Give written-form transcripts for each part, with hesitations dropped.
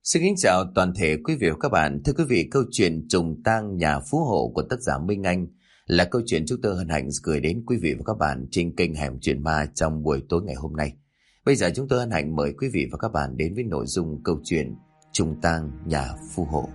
Xin kính chào toàn thể quý vị và các bạn. Thưa quý vị, câu chuyện Trùng tang nhà phú hộ của tác giả Minh Anh là câu chuyện chúng tôi hân hạnh gửi đến quý vị và các bạn trên kênh Hẻm Chuyện Ma trong buổi tối ngày hôm nay. Bây giờ chúng tôi hân hạnh mời quý vị và các bạn đến với nội dung câu chuyện Trùng tang nhà phú hộ.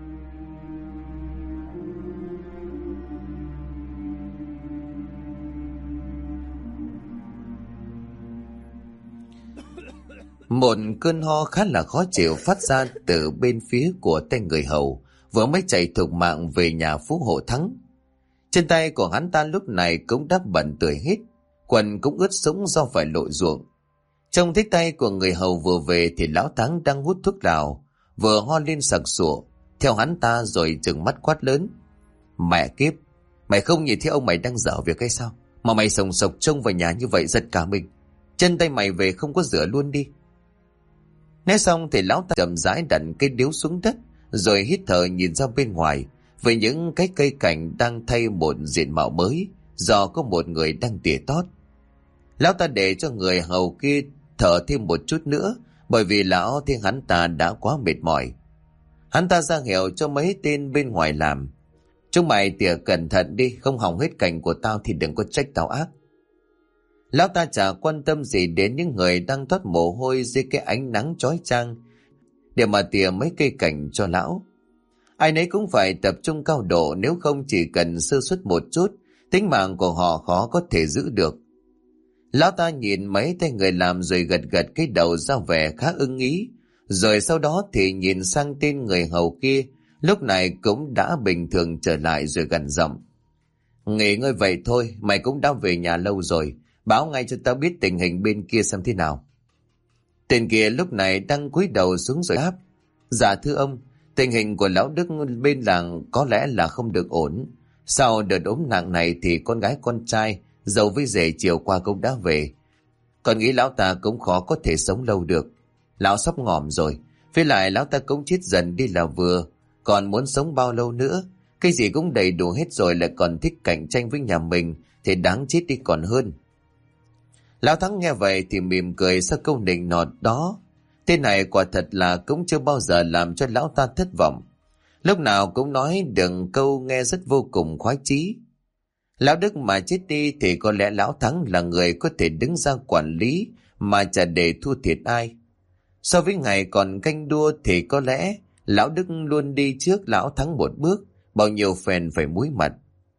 Một cơn ho khá là khó chịu phát ra từ bên phía của tay người hầu vừa mới chạy thục mạng về nhà phú hộ Thắng. Trên tay của hắn ta lúc này cũng đã bẩn tưởi hết, quần cũng ướt sũng do phải lội ruộng. Trông thấy tay của người hầu vừa về thì lão Thắng đang hút thuốc lào, vừa ho lên sặc sụa theo hắn ta rồi trừng mắt quát lớn: "Mẹ kiếp, mày không nhìn thấy ông mày đang dở việc hay sao? Mà mày sồng sộc trông vào nhà như vậy giật cả mình. Chân tay mày về không có rửa luôn đi." Nói xong thì lão ta chậm rãi đặt cây điếu xuống đất, rồi hít thở nhìn ra bên ngoài với những cái cây cảnh đang thay một diện mạo mới do có một người đang tỉa tót. Lão ta để cho người hầu kia thở thêm một chút nữa, bởi vì lão thấy hắn ta đã quá mệt mỏi. Hắn ta ra hiệu cho mấy tên bên ngoài làm: "Chúng mày tỉa cẩn thận đi, không hỏng hết cành của tao thì đừng có trách tao ác." Lão ta chả quan tâm gì đến những người đang toát mồ hôi dưới cái ánh nắng chói chang để mà tỉa mấy cây cảnh cho lão. Ai nấy cũng phải tập trung cao độ, nếu không chỉ cần sơ suất một chút, tính mạng của họ khó có thể giữ được. Lão ta nhìn mấy tay người làm rồi gật gật cái đầu ra vẻ khá ưng ý, rồi sau đó thì nhìn sang tên người hầu kia, lúc này cũng đã bình thường trở lại rồi gằn giọng: "Nghỉ ngơi vậy thôi, mày cũng đã về nhà lâu rồi, báo ngay cho tao biết tình hình bên kia xem thế nào." Tên kia lúc này đang cúi đầu xuống rồi đáp: "Dạ thưa ông, tình hình của lão Đức bên làng có lẽ là không được ổn. Sau đợt ốm nặng này thì con gái con trai dâu với rể chiều qua cũng đã về. Con nghĩ lão ta cũng khó có thể sống lâu được. Lão sắp ngỏm rồi, với lại lão ta cũng chết dần đi là vừa. Còn muốn sống bao lâu nữa? Cái gì cũng đầy đủ hết rồi lại còn thích cạnh tranh với nhà mình thì đáng chết đi còn hơn." Lão Thắng nghe vậy thì mỉm cười sau câu nịnh nọt đó. Tên này quả thật là cũng chưa bao giờ làm cho lão ta thất vọng. Lúc nào cũng nói được câu nghe rất vô cùng khoái chí. Lão Đức mà chết đi thì có lẽ lão Thắng là người có thể đứng ra quản lý mà chả để thua thiệt ai. So với ngày còn canh đua thì có lẽ lão Đức luôn đi trước lão Thắng một bước, bao nhiêu phen phải muối mặt.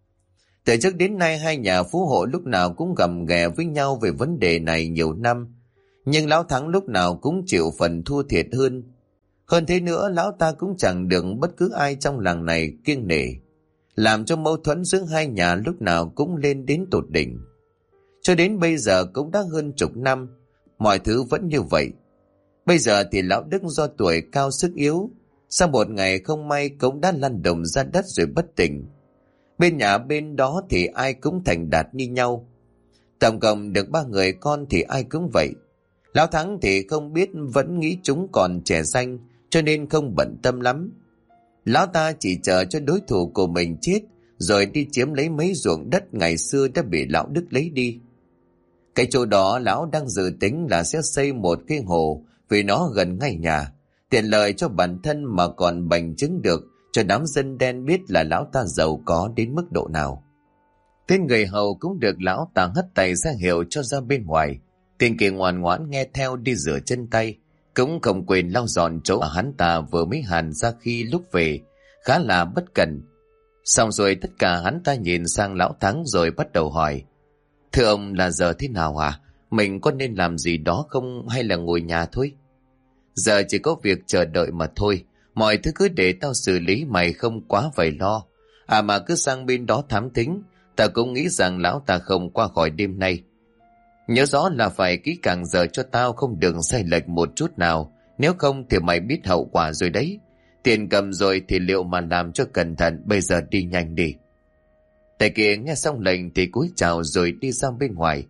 Từ trước đến nay hai nhà phú hộ lúc nào cũng gầm ghè với nhau về vấn đề này nhiều năm, nhưng lão Thắng lúc nào cũng chịu phần thua thiệt hơn. Hơn thế nữa, lão ta cũng chẳng được bất cứ ai trong làng này kiêng nể, làm cho mâu thuẫn giữa hai nhà lúc nào cũng lên đến tột đỉnh. Cho đến bây giờ cũng đã hơn chục năm, mọi thứ vẫn như vậy. Bây giờ thì lão Đức do tuổi cao sức yếu, sau một ngày không may cũng đã lăn đồng ra đất rồi bất tỉnh. Bên nhà bên đó thì ai cũng thành đạt như nhau. Tổng cộng được 3 người con thì ai cũng vậy. Lão Thắng thì không biết, vẫn nghĩ chúng còn trẻ xanh cho nên không bận tâm lắm. Lão ta chỉ chờ cho đối thủ của mình chết rồi đi chiếm lấy mấy ruộng đất ngày xưa đã bị lão Đức lấy đi. Cái chỗ đó lão đang dự tính là sẽ xây một cái hồ vì nó gần ngay nhà, tiện lợi cho bản thân mà còn bành trướng được cho đám dân đen biết là lão ta giàu có đến mức độ nào. Tên người hầu cũng được lão ta hất tay ra hiệu cho ra bên ngoài. Tên kia ngoan ngoãn nghe theo đi rửa chân tay, cũng không quên lau dọn chỗ hắn ta vừa mới hàn ra khi lúc về, khá là bất cẩn. Xong rồi tất cả hắn ta nhìn sang lão Thắng rồi bắt đầu hỏi: "Thưa ông, là giờ thế nào hả? Mình có nên làm gì đó không hay là ngồi nhà thôi?" "Giờ chỉ có việc chờ đợi mà thôi. Mọi thứ cứ để tao xử lý, mày không quá phải lo. À mà cứ sang bên đó thám thính, ta cũng nghĩ rằng lão ta không qua khỏi đêm nay. Nhớ rõ là phải kỹ càng giờ cho tao, không được sai lệch một chút nào. Nếu không thì mày biết hậu quả rồi đấy. Tiền cầm rồi thì liệu mà làm cho cẩn thận, bây giờ đi nhanh đi." Tay kia nghe xong lệnh thì cúi chào rồi đi ra bên ngoài.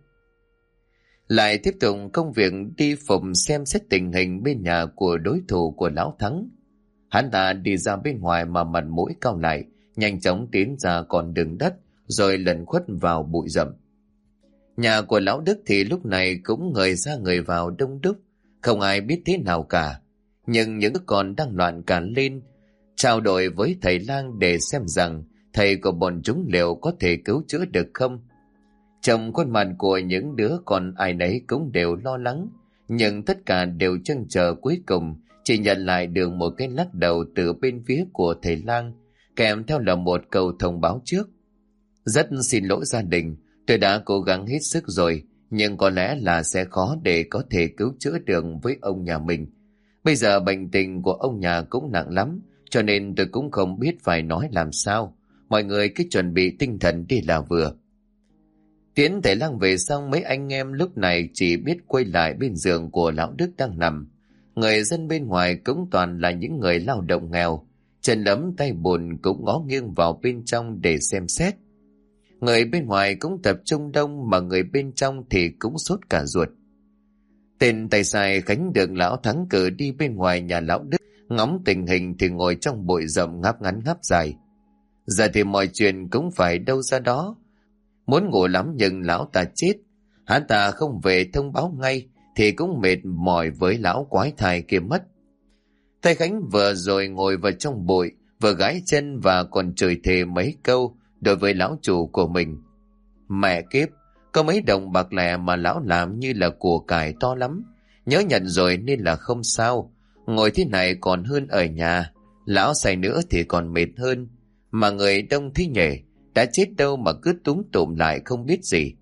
Lại tiếp tục công việc đi phòng xem xét tình hình bên nhà của đối thủ của lão Thắng. Hắn ta đi ra bên ngoài mà mặt mũi cau lại, nhanh chóng tiến ra con đường đất rồi lẩn khuất vào bụi rậm. Nhà của lão Đức thì lúc này cũng người ra người vào đông đúc, không ai biết thế nào cả. nhưng những đứa con đang loạn cả lên, trao đổi với thầy lang để xem rằng thầy của bọn chúng liệu có thể cứu chữa được không. Trong khuôn mặt của những đứa con ai nấy cũng đều lo lắng, nhưng tất cả đều trông chờ cuối cùng chỉ nhận lại được một cái lắc đầu từ bên phía của thầy lang, kèm theo là một câu thông báo trước: rất xin lỗi gia đình, tôi đã cố gắng hết sức rồi, nhưng có lẽ là sẽ khó để có thể cứu chữa được với ông nhà mình. Bây giờ bệnh tình của ông nhà cũng nặng lắm, cho nên tôi cũng không biết phải nói làm sao. Mọi người cứ chuẩn bị tinh thần đi là vừa. Tiễn thầy lang về xong, mấy anh em lúc này chỉ biết quay lại bên giường của lão Đức đang nằm. Người dân bên ngoài cũng toàn là những người lao động nghèo, chân lấm tay bùn cũng ngó nghiêng vào bên trong để xem xét. Người bên ngoài cũng tập trung đông, mà người bên trong thì cũng sốt cả ruột. Tên tay sai Khánh được lão Thắng cử đi bên ngoài nhà lão Đức ngóng tình hình thì ngồi trong bụi rậm ngáp ngắn ngáp dài. Giờ thì mọi chuyện cũng phải đâu ra đó. Muốn ngủ lắm nhưng lão ta chết. Hắn ta không về thông báo ngay thì cũng mệt mỏi với lão quái thai kia mất. Thầy Khánh vừa rồi ngồi vào trong bụi, vừa gãi chân và còn chửi thề mấy câu đối với lão chủ của mình. Mẹ kiếp, có mấy đồng bạc lẻ mà lão làm như là của cải to lắm. Nhớ nhận rồi nên là không sao. Ngồi thế này còn hơn ở nhà. Lão say nữa thì còn mệt hơn. Mà người đông thế nhỉ, đã chết đâu mà cứ túm tụm lại không biết gì.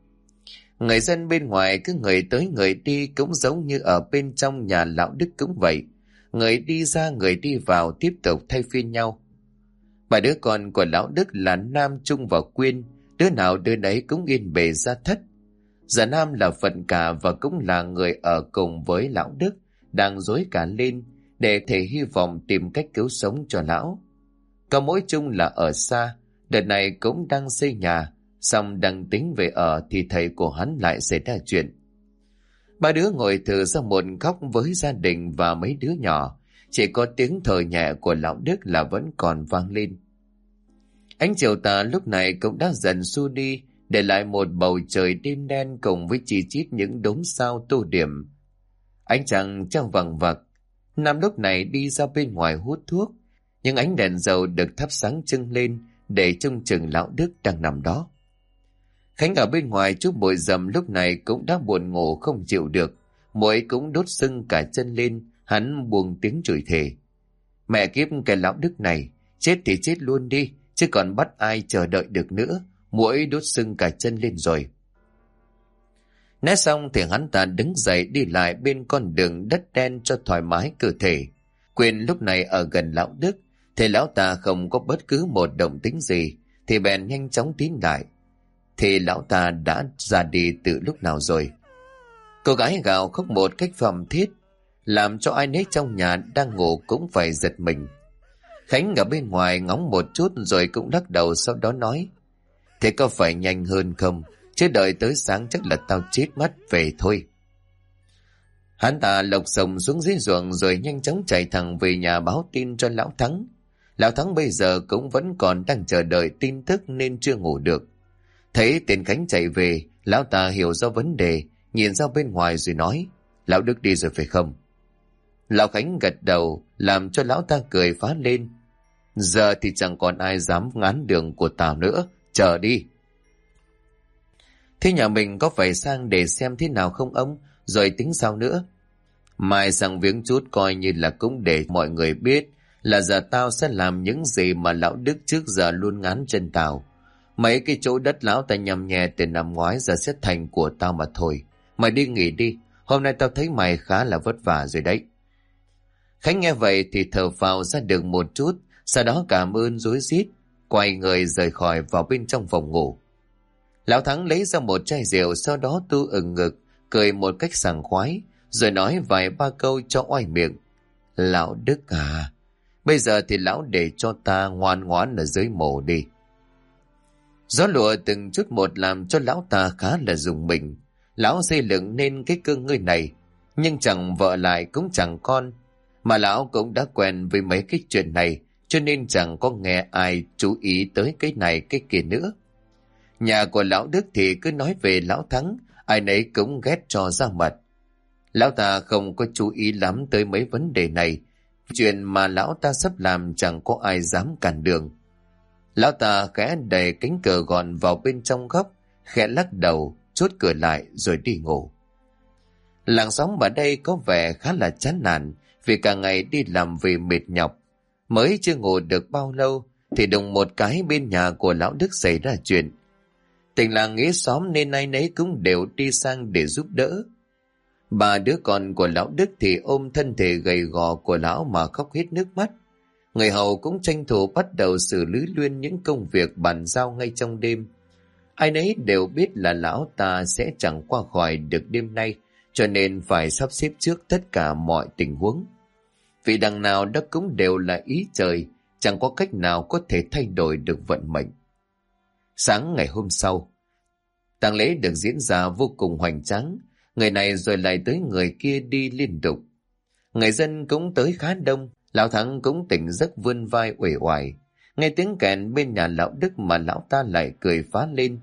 Người dân bên ngoài cứ người tới người đi, cũng giống như ở bên trong nhà lão Đức cũng vậy. Người đi ra người đi vào tiếp tục thay phiên nhau. Ba đứa con của lão Đức là Nam, Trung và Quyên, đứa nào đứa đấy cũng yên bề ra thất. Giờ Nam là phận cả và cũng là người ở cùng với lão Đức, đang rối cả lên để thể hy vọng tìm cách cứu sống cho lão. Còn mỗi Trung là ở xa, đợt này cũng đang xây nhà, xong đang tính về ở thì thầy của hắn lại xảy ra chuyện. Ba đứa ngồi thử ra một góc với gia đình và mấy đứa nhỏ, chỉ có tiếng thở nhẹ của lão Đức là vẫn còn vang lên. Ánh chiều tà lúc này cũng đã dần xua đi, để lại một bầu trời đêm đen cùng với chi chít những đốm sao tô điểm. Ánh trăng trăng vằng vặc. Nam lúc này đi ra bên ngoài hút thuốc, nhưng ánh đèn dầu được thắp sáng trưng lên để trông chừng lão Đức đang nằm đó. Khánh ở bên ngoài chút bụi rậm lúc này cũng đã buồn ngủ không chịu được, mũi cũng đốt sưng cả chân lên. Hắn buông tiếng chửi thề: mẹ kiếp cái lão Đức này, chết thì chết luôn đi, chứ còn bắt ai chờ đợi được nữa. Mũi đốt sưng cả chân lên rồi. Nói xong thì hắn ta đứng dậy đi lại bên con đường đất đen cho thoải mái cơ thể. Quyền lúc này ở gần lão Đức, thì lão ta không có bất cứ một động tĩnh gì, thì bèn nhanh chóng tiến lại. Thì lão ta đã ra đi từ lúc nào rồi. Cô gái gào khóc một cách phẩm thiết, làm cho ai nấy trong nhà đang ngủ cũng phải giật mình. Khánh ở bên ngoài ngóng một chút rồi cũng lắc đầu, sau đó nói: thế có phải nhanh hơn không? Chứ đợi tới sáng chắc là tao chết mất, về thôi. Hắn ta lộc sồng xuống dưới ruộng rồi nhanh chóng chạy thẳng về nhà báo tin cho lão Thắng. Lão Thắng bây giờ cũng vẫn còn đang chờ đợi tin tức nên chưa ngủ được. Thấy tên Khánh chạy về, lão ta hiểu ra vấn đề, nhìn ra bên ngoài rồi nói: lão Đức đi rồi phải không? Lão Khánh gật đầu, làm cho lão ta cười phá lên: giờ thì chẳng còn ai dám ngán đường của tao nữa, chờ đi. Thế nhà mình có phải sang để xem thế nào không ông, rồi tính sao nữa? Mai sang viếng chút coi như là cũng để mọi người biết là giờ tao sẽ làm những gì mà lão Đức trước giờ luôn ngán chân tao. Mấy cái chỗ đất lão ta nhằm nhẹ từ năm ngoái giờ sẽ thành của tao mà thôi. Mày đi nghỉ đi, hôm nay tao thấy mày khá là vất vả rồi đấy. Khánh nghe vậy thì thở phào ra được một chút, sau đó cảm ơn rối rít, quay người rời khỏi vào bên trong phòng ngủ. Lão Thắng lấy ra một chai rượu, sau đó tu ừng ngực, cười một cách sảng khoái, rồi nói vài ba câu cho oai miệng. Lão Đức à, bây giờ thì lão để cho ta ngoan ngoãn ở dưới mồ đi. Gió lùa từng chút một làm cho lão ta khá là rùng mình. Lão xây dựng nên cái cơ ngơi này, nhưng chẳng vợ lại cũng chẳng con, mà lão cũng đã quen với mấy cái chuyện này, cho nên chẳng có nghe ai chú ý tới cái này cái kia nữa. Nhà của lão Đức thì cứ nói về lão Thắng, ai nấy cũng ghét cho ra mặt. Lão ta không có chú ý lắm tới mấy vấn đề này. Chuyện mà lão ta sắp làm chẳng có ai dám cản đường. Lão ta khẽ đẩy cánh cửa gọn vào bên trong góc, khẽ lắc đầu, chốt cửa lại rồi đi ngủ. Làng xóm ở đây có vẻ khá là chán nản vì cả ngày đi làm về mệt nhọc. Mới chưa ngủ được bao lâu thì đùng một cái bên nhà của lão Đức xảy ra chuyện. Tình làng nghĩa xóm nên ai nấy cũng đều đi sang để giúp đỡ. Ba đứa con của lão Đức thì ôm thân thể gầy gò của lão mà khóc hết nước mắt. Người hầu cũng tranh thủ bắt đầu xử lý luyên những công việc bàn giao ngay trong đêm. Ai nấy đều biết là lão ta sẽ chẳng qua khỏi được đêm nay, cho nên phải sắp xếp trước tất cả mọi tình huống. Vì đằng nào đó cũng đều là ý trời, chẳng có cách nào có thể thay đổi được vận mệnh. Sáng ngày hôm sau, tang lễ được diễn ra vô cùng hoành tráng, người này rồi lại tới người kia đi liên tục. Người dân cũng tới khá đông, lão Thắng cũng tỉnh giấc vươn vai uể oải. Nghe tiếng kèn bên nhà lão Đức mà lão ta lại cười phá lên.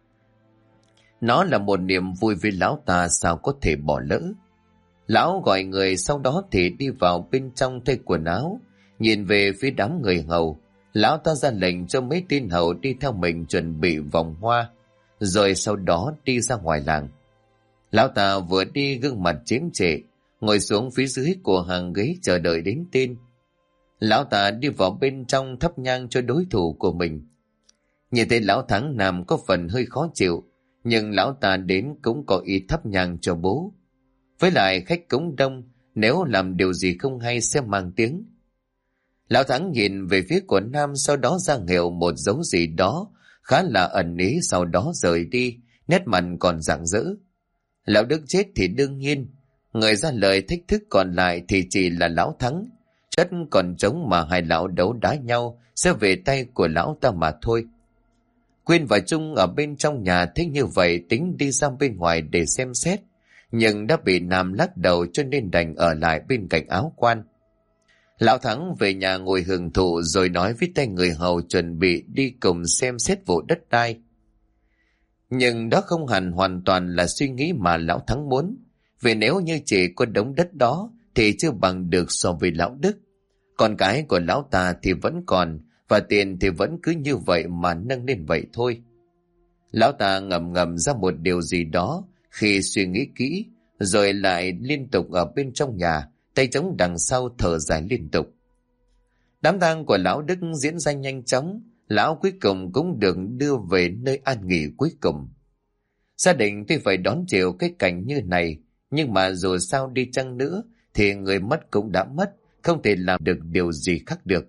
Nó là một niềm vui với lão ta, sao có thể bỏ lỡ. Lão gọi người, sau đó thì đi vào bên trong thay quần áo, nhìn về phía đám người hầu. Lão ta ra lệnh cho mấy tên hầu đi theo mình chuẩn bị vòng hoa, rồi sau đó đi ra ngoài làng. Lão ta vừa đi gương mặt chiếm trệ, ngồi xuống phía dưới của hàng ghế chờ đợi đến tên. Lão ta đi vào bên trong thắp nhang cho đối thủ của mình. Nhìn thấy lão Thắng Nam có phần hơi khó chịu, nhưng lão ta đến cũng có ý thắp nhang cho bố. Với lại khách cũng đông, nếu làm điều gì không hay sẽ mang tiếng. Lão Thắng nhìn về phía của Nam, sau đó ra hiệu một dấu gì đó khá là ẩn ý, sau đó rời đi, nét mặt còn rạng rỡ. Lão Đức chết thì đương nhiên, người ra lời thách thức còn lại thì chỉ là lão Thắng. Đất còn trống mà hai lão đấu đá nhau sẽ về tay của lão ta mà thôi. Quyên và Trung ở bên trong nhà thấy như vậy tính đi ra bên ngoài để xem xét, nhưng đã bị Nam lắc đầu cho nên đành ở lại bên cạnh áo quan. Lão Thắng về nhà ngồi hưởng thụ rồi nói với tay người hầu chuẩn bị đi cùng xem xét vụ đất đai. Nhưng đó không hẳn hoàn toàn là suy nghĩ mà lão Thắng muốn, vì nếu như chỉ có đống đất đó thì chưa bằng được so với lão Đức. Con cái của lão ta thì vẫn còn, và tiền thì vẫn cứ như vậy mà nâng lên vậy thôi. Lão ta ngầm ngầm ra một điều gì đó khi suy nghĩ kỹ, rồi lại liên tục ở bên trong nhà, tay trống đằng sau thở dài liên tục. Đám tang của lão Đức diễn ra nhanh chóng, lão cuối cùng cũng được đưa về nơi an nghỉ cuối cùng. Gia đình tuy phải đón chịu cái cảnh như này, nhưng mà dù sao đi chăng nữa thì người mất cũng đã mất, không thể làm được điều gì khác được.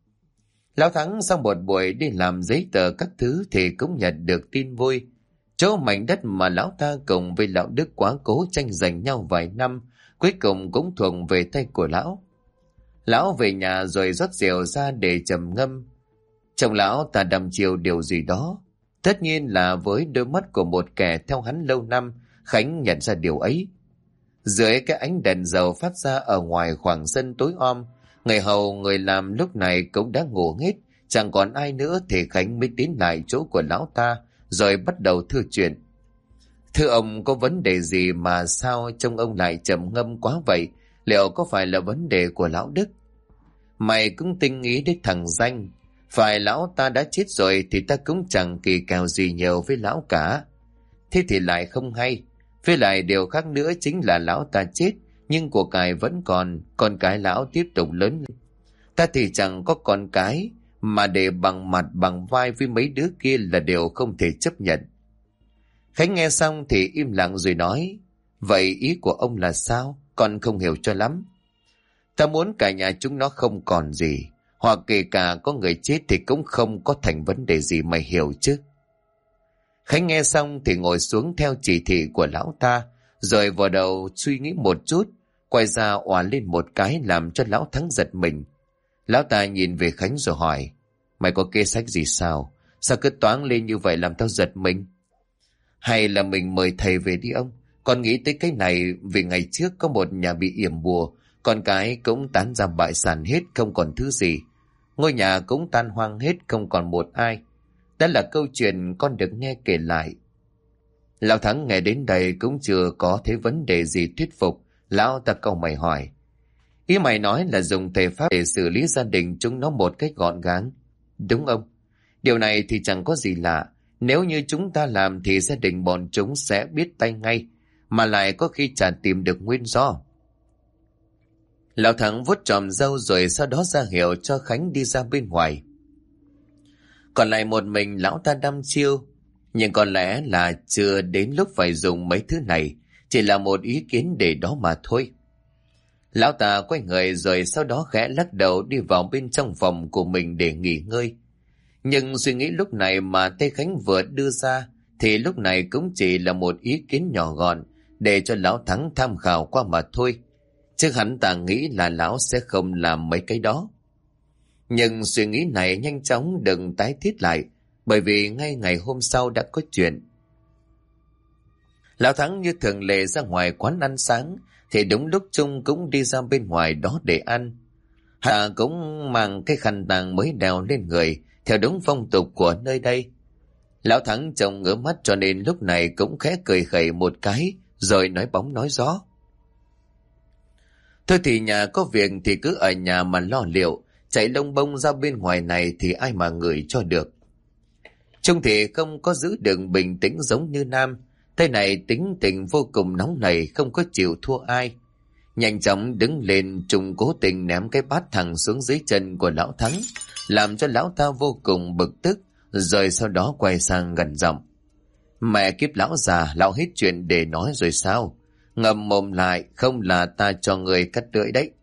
Lão Thắng sau một buổi đi làm giấy tờ các thứ thì cũng nhận được tin vui. Chỗ mảnh đất mà lão ta cùng với lão Đức quá cố tranh giành nhau vài năm, cuối cùng cũng thuộc về tay của lão. Lão về nhà rồi rót rượu ra để trầm ngâm. Chồng lão ta đăm chiêu điều gì đó. Tất nhiên là với đôi mắt của một kẻ theo hắn lâu năm, Khánh nhận ra điều ấy. Dưới cái ánh đèn dầu phát ra ở ngoài khoảng sân tối om, người hầu người làm lúc này cũng đã ngủ hết, chẳng còn ai nữa thì Khánh mới tiến lại chỗ của lão ta, rồi bắt đầu thưa chuyện. Thưa ông, có vấn đề gì mà sao trông ông lại trầm ngâm quá vậy? Liệu có phải là vấn đề của lão Đức? Mày cũng tinh ý đến thằng danh. Phải lão ta đã chết rồi thì ta cũng chẳng kỳ kèo gì nhiều với lão cả. Thế thì lại không hay. Với lại điều khác nữa chính là lão ta chết, nhưng của cải vẫn còn, con cái lão tiếp tục lớn lên. Ta thì chẳng có con cái, mà để bằng mặt bằng vai với mấy đứa kia là điều không thể chấp nhận. Khánh nghe xong thì im lặng rồi nói, vậy ý của ông là sao? Con không hiểu cho lắm. Ta muốn cả nhà chúng nó không còn gì, hoặc kể cả có người chết thì cũng không có thành vấn đề gì, mày hiểu chứ? Khánh nghe xong thì ngồi xuống theo chỉ thị của lão ta, rồi vào đầu suy nghĩ một chút, quay ra òa lên một cái làm cho lão Thắng giật mình. Lão ta nhìn về Khánh rồi hỏi, mày có kế sách gì sao? Sao cứ toáng lên như vậy làm tao giật mình? Hay là mình mời thầy về đi ông? Con nghĩ tới cái này vì ngày trước có một nhà bị yểm bùa, con cái cũng tán ra bại sản hết, không còn thứ gì. Ngôi nhà cũng tan hoang hết, không còn một ai. Đó là câu chuyện con được nghe kể lại. Lão Thắng nghe đến đây cũng chưa có thấy vấn đề gì thuyết phục, Lão ta cau mày hỏi, ý mày nói là dùng thể pháp để xử lý gia đình chúng nó một cách gọn gàng? Đúng ông. Điều này thì chẳng có gì lạ. Nếu như chúng ta làm thì gia đình bọn chúng sẽ biết tay ngay, mà lại có khi chả tìm được nguyên do. Lão Thắng vuốt chòm râu rồi sau đó ra hiệu cho Khánh đi ra bên ngoài. Còn lại một mình lão ta đăm chiêu, nhưng có lẽ là chưa đến lúc phải dùng mấy thứ này, chỉ là một ý kiến để đó mà thôi. Lão ta quay người rồi sau đó khẽ lắc đầu đi vào bên trong phòng của mình để nghỉ ngơi. Nhưng suy nghĩ lúc này mà Tây Khánh vừa đưa ra thì lúc này cũng chỉ là một ý kiến nhỏ gọn để cho lão Thắng tham khảo qua mà thôi. Chứ hắn ta nghĩ là lão sẽ không làm mấy cái đó. Nhưng suy nghĩ này nhanh chóng đừng tái thiết lại, bởi vì ngay ngày hôm sau đã có chuyện. Lão Thắng như thường lệ ra ngoài quán ăn sáng, thì đúng lúc Trung cũng đi ra bên ngoài đó để ăn. Hạ cũng mang cái khăn tàng mới đeo lên người, theo đúng phong tục của nơi đây. Lão Thắng trông ngứa mắt cho nên lúc này cũng khẽ cười khẩy một cái, rồi nói bóng nói gió. Thôi thì nhà có việc thì cứ ở nhà mà lo liệu, chạy lông bông ra bên ngoài này thì ai mà ngửi cho được. Trung thì không có giữ được bình tĩnh giống như Nam. Thế này tính tình vô cùng nóng nảy, không có chịu thua ai. Nhanh chóng đứng lên, Trung cố tình ném cái bát thẳng xuống dưới chân của lão Thắng, làm cho lão ta vô cùng bực tức, rồi sau đó quay sang gần giọng. Mẹ kiếp lão già, lão hết chuyện để nói rồi sao? Ngậm mồm lại, không là ta cho người cắt lưỡi đấy.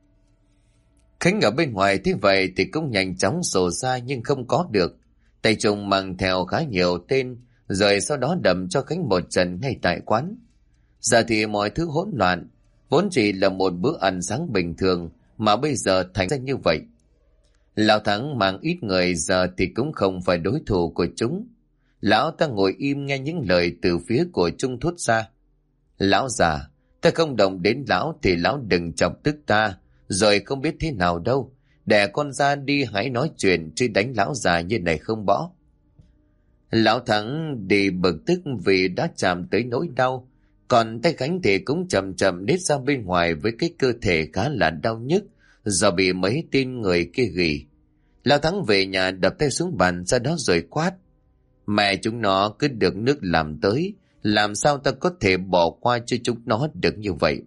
Khánh ở bên ngoài thế vậy thì cũng nhanh chóng sổ ra nhưng không có được. Tay Trung mang theo khá nhiều tên, rồi sau đó đầm cho Khánh một trận ngay tại quán. Giờ thì mọi thứ hỗn loạn, vốn chỉ là một bữa ăn sáng bình thường mà bây giờ thành ra như vậy. Lão Thắng mang ít người giờ thì cũng không phải đối thủ của chúng. Lão ta ngồi im nghe những lời từ phía của Trung thốt ra. Lão già, ta không động đến lão thì lão đừng chọc tức ta, rồi không biết thế nào đâu. Đẻ con ra đi hãy nói chuyện, chứ đánh lão già như này không bỏ. Lão Thắng đi bực tức vì đã chạm tới nỗi đau, còn tay Khánh thì cũng chậm chậm nít ra bên ngoài với cái cơ thể khá là đau nhức do bị mấy tên người kia ghì. Lão Thắng về nhà đập tay xuống bàn ra đó rồi quát. Mẹ chúng nó cứ được nước làm tới, làm sao ta có thể bỏ qua cho chúng nó được như vậy?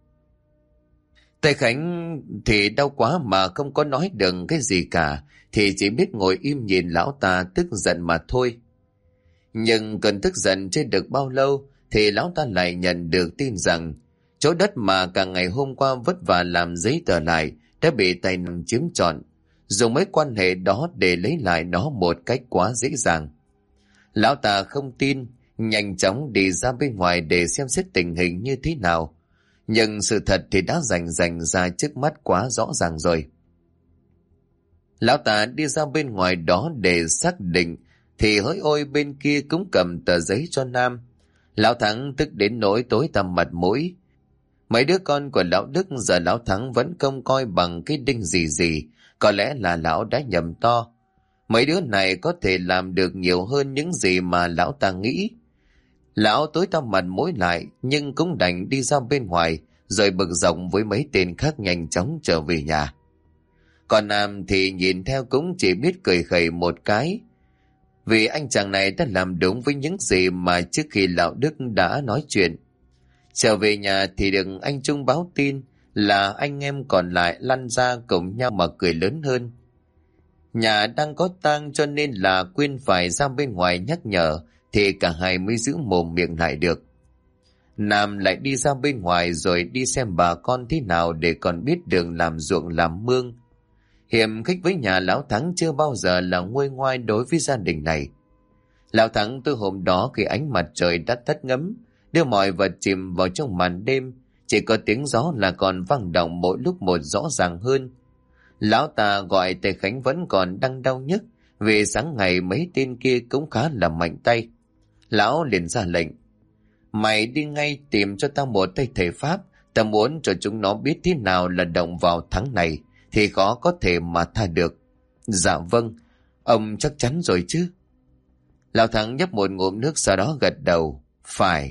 Tay Khánh thì đau quá mà không có nói được cái gì cả, thì chỉ biết ngồi im nhìn lão ta tức giận mà thôi. Nhưng cần tức giận chưa được bao lâu thì lão ta lại nhận được tin rằng chỗ đất mà cả ngày hôm qua vất vả làm giấy tờ lại đã bị tay năng chiếm trọn, dùng mấy quan hệ đó để lấy lại nó một cách quá dễ dàng. Lão ta không tin, nhanh chóng đi ra bên ngoài để xem xét tình hình như thế nào. Nhưng sự thật thì đã rành ra trước mắt quá rõ ràng rồi. Lão ta đi ra bên ngoài đó để xác định thì hỡi ôi bên kia cũng cầm tờ giấy cho Nam. Lão Thắng tức đến nỗi tối tăm mặt mũi. Mấy đứa con của lão Đức giờ lão Thắng vẫn không coi bằng cái đinh gì, có lẽ là lão đã nhầm to. Mấy đứa này có thể làm được nhiều hơn những gì mà lão ta nghĩ. Lão tối tăm mặt mũi lại nhưng cũng đành đi ra bên ngoài, rồi bực dọc với mấy tên khác nhanh chóng trở về nhà. Còn Nam thì nhìn theo cũng chỉ biết cười khẩy một cái, vì anh chàng này đã làm đúng với những gì mà trước khi lão Đức đã nói chuyện. Trở về nhà thì được anh Trung báo tin là anh em còn lại lăn ra cùng nhau mà cười lớn hơn. Nhà đang có tang cho nên là Quyên phải ra bên ngoài nhắc nhở thì cả hai mới giữ mồm miệng lại được. Nam lại đi ra bên ngoài rồi đi xem bà con thế nào để còn biết đường làm ruộng làm mương. Hiểm khích với nhà lão Thắng chưa bao giờ là nguôi ngoai đối với gia đình này. Lão Thắng từ hôm đó khi ánh mặt trời đã tắt ngấm, đưa mọi vật chìm vào trong màn đêm, chỉ có tiếng gió là còn vang động mỗi lúc một rõ ràng hơn. Lão ta gọi Tề Khánh vẫn còn đang đau nhức, vì sáng ngày mấy tên kia cũng khá là mạnh tay. Lão liền ra lệnh. Mày đi ngay tìm cho tao một tay thể pháp, tao muốn cho chúng nó biết thế nào là động vào tháng này, thì khó có thể mà tha được. Dạ vâng, ông chắc chắn rồi chứ? Lão Thắng nhấp một ngụm nước sau đó gật đầu. Phải,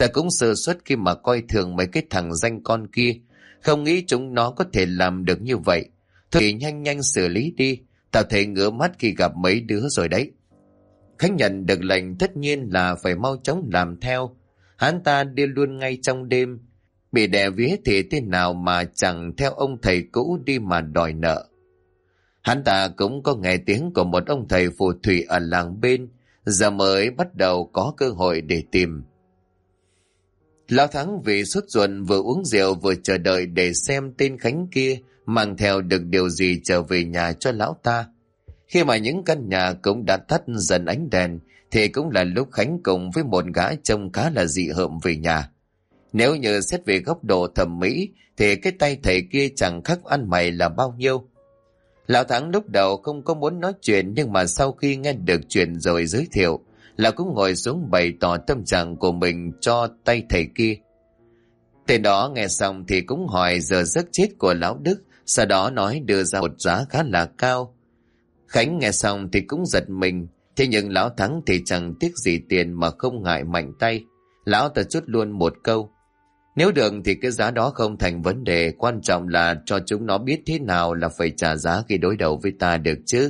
Ta cũng sơ suất khi mà coi thường mấy cái thằng danh con kia, không nghĩ chúng nó có thể làm được như vậy. Thôi thì nhanh nhanh xử lý đi, tao thấy ngứa mắt khi gặp mấy đứa rồi đấy. Khánh nhận được lệnh tất nhiên là phải mau chóng làm theo. Hắn ta đi luôn ngay trong đêm. Bị đè vía thì thế nào mà chẳng theo ông thầy cũ đi mà đòi nợ. Hắn ta cũng có nghe tiếng của một ông thầy phù thủy ở làng bên, giờ mới bắt đầu có cơ hội để tìm. Lão Thắng vì sốt ruột vừa uống rượu vừa chờ đợi để xem tên Khánh kia mang theo được điều gì trở về nhà cho lão ta. Khi mà những căn nhà cũng đã tắt dần ánh đèn thì cũng là lúc Khánh cùng với một gã trông khá là dị hợm về nhà. Nếu như xét về góc độ thẩm mỹ thì cái tay thầy kia chẳng khác ăn mày là bao nhiêu. Lão Thắng lúc đầu không có muốn nói chuyện, nhưng mà sau khi nghe được chuyện rồi giới thiệu, lão cũng ngồi xuống bày tỏ tâm trạng của mình cho tay thầy kia. Tên đó nghe xong thì cũng hỏi giờ giấc chết của lão Đức, sau đó nói đưa ra một giá khá là cao. Khánh nghe xong thì cũng giật mình, thế nhưng lão Thắng thì chẳng tiếc gì tiền mà không ngại mạnh tay. Lão ta chốt luôn một câu: nếu được thì cái giá đó không thành vấn đề, quan trọng là cho chúng nó biết thế nào là phải trả giá khi đối đầu với ta được chứ.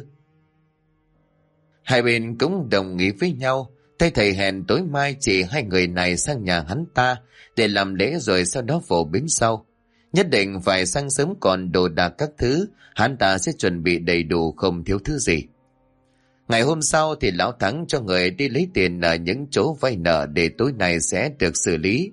Hai bên cũng đồng ý với nhau. Thầy hẹn tối mai chỉ hai người này sang nhà hắn ta để làm lễ, rồi sau đó phổ biến sau. Nhất định phải sáng sớm, còn đồ đạc các thứ hắn ta sẽ chuẩn bị đầy đủ, không thiếu thứ gì. Ngày hôm sau thì lão Thắng cho người đi lấy tiền ở những chỗ vay nợ để tối nay sẽ được xử lý.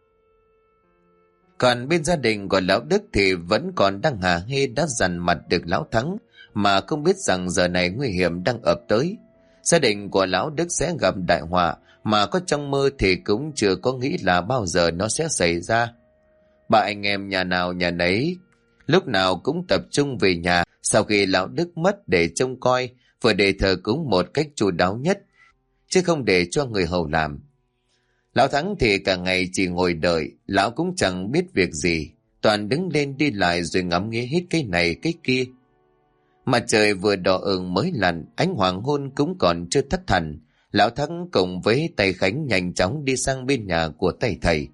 Còn bên gia đình của lão Đức thì vẫn còn đang hả hê đã dằn mặt được lão Thắng, mà không biết rằng giờ này nguy hiểm đang ập tới. Gia đình của lão Đức sẽ gặp đại họa, mà có trong mơ thì cũng chưa có nghĩ là bao giờ nó sẽ xảy ra. Ba anh em nhà nào nhà nấy lúc nào cũng tập trung về nhà sau khi lão Đức mất để trông coi, vừa để thờ cúng một cách chu đáo nhất, chứ không để cho người hầu làm. Lão Thắng thì cả ngày chỉ ngồi đợi, lão cũng chẳng biết việc gì, toàn đứng lên đi lại rồi ngắm nghía hết cái này cái kia. Mặt trời vừa đỏ ửng mới lặn, ánh hoàng hôn cũng còn chưa thất hẳn. Lão Thắng cùng với tay Khánh nhanh chóng đi sang bên nhà của tay thầy.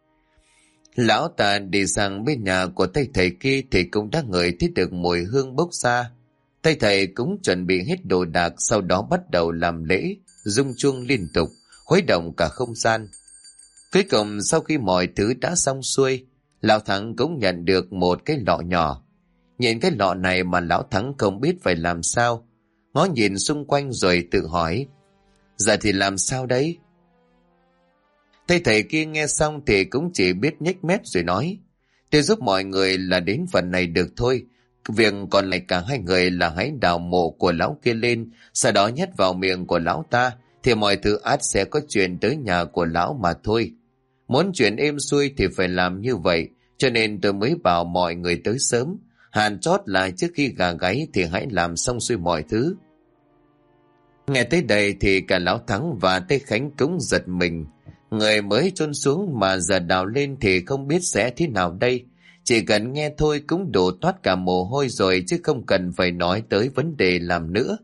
Lão ta đi sang bên nhà của tay thầy kia thì cũng đã ngửi thấy được mùi hương bốc ra. Tay thầy cũng chuẩn bị hết đồ đạc, sau đó bắt đầu làm lễ, rung chuông liên tục, khuấy động cả không gian. Cuối cùng sau khi mọi thứ đã xong xuôi, lão Thắng cũng nhận được một cái lọ nhỏ. Nhìn cái lọ này mà lão Thắng không biết phải làm sao, ngó nhìn xung quanh rồi tự hỏi: giờ thì làm sao đấy? Thầy kia nghe xong thì cũng chỉ biết nhếch mép rồi nói: tôi giúp mọi người là đến phần này được thôi. Việc còn lại cả hai người là hãy đào mộ của lão kia lên, sau đó nhét vào miệng của lão ta, thì mọi thứ ắt sẽ có chuyện tới nhà của lão mà thôi. Muốn chuyện êm xuôi thì phải làm như vậy, cho nên tôi mới bảo mọi người tới sớm. Hàn chót lại trước khi gà gáy thì hãy làm xong xuôi mọi thứ. Nghe tới đây thì cả lão Thắng và Tây Khánh cũng giật mình. Người mới chôn xuống mà giờ đào lên thì không biết sẽ thế nào đây. Chỉ cần nghe thôi cũng đổ toát cả mồ hôi rồi, chứ không cần phải nói tới vấn đề làm nữa.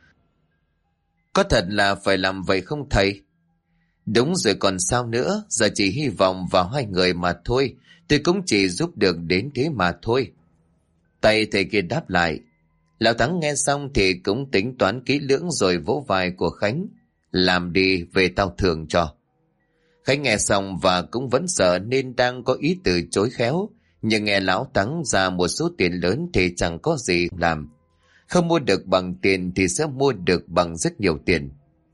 Có thật là phải làm vậy không thầy? Đúng rồi còn sao nữa, giờ chỉ hy vọng vào hai người mà thôi. Tôi cũng chỉ giúp được đến thế mà thôi. Tay thầy kia đáp lại. Lão Thắng nghe xong thì cũng tính toán kỹ lưỡng rồi vỗ vai của Khánh: làm đi, về tao thưởng cho. Khánh nghe xong và cũng vẫn sợ nên đang có ý từ chối khéo, nhưng nghe lão Thắng ra một số tiền lớn thì chẳng có gì làm. Không mua được bằng tiền thì sẽ mua được bằng rất nhiều tiền.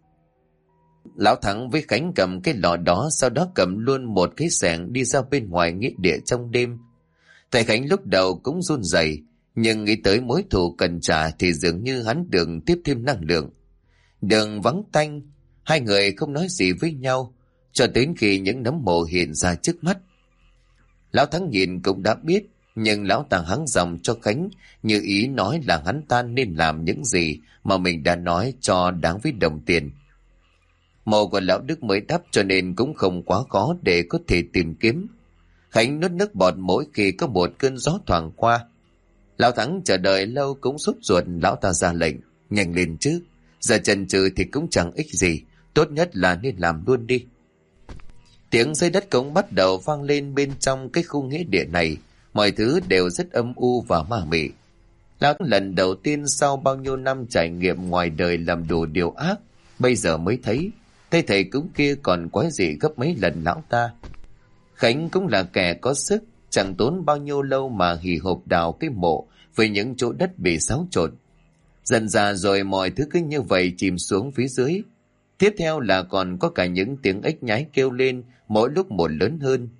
Lão Thắng với Khánh cầm cái lọ đó, sau đó cầm luôn một cái xẻng đi ra bên ngoài nghĩa địa trong đêm. Thầy Khánh lúc đầu cũng run rẩy, nhưng nghĩ tới mối thù cần trả thì dường như hắn được tiếp thêm năng lượng. Đường vắng tanh, hai người không nói gì với nhau cho đến khi những nấm mồ hiện ra trước mắt. Lão Thắng nhìn cũng đã biết, nhưng lão ta hắng giọng cho Khánh, như ý nói là hắn ta nên làm những gì mà mình đã nói cho đáng với đồng tiền. Mộ của lão Đức mới đắp cho nên cũng không quá khó để có thể tìm kiếm. Khánh nuốt nước bọt mỗi khi có một cơn gió thoảng qua. Lão Thắng chờ đợi lâu cũng sốt ruột, lão ta ra lệnh: nhanh lên chứ, giờ chần chừ thì cũng chẳng ích gì, tốt nhất là nên làm luôn đi. Tiếng dưới đất cũng bắt đầu vang lên bên trong cái khu nghĩa địa này. Mọi thứ đều rất âm u và ma mị. Lão lần đầu tiên sau bao nhiêu năm trải nghiệm ngoài đời làm đủ điều ác, bây giờ mới thấy thầy cúng kia còn quái dị gấp mấy lần lão ta. Khánh cũng là kẻ có sức, chẳng tốn bao nhiêu lâu mà hì hục đào cái mộ với những chỗ đất bị xáo trộn. Dần dà rồi mọi thứ cứ như vậy chìm xuống phía dưới. Tiếp theo là còn có cả những tiếng ếch nhái kêu lên, mỗi lúc một lớn hơn.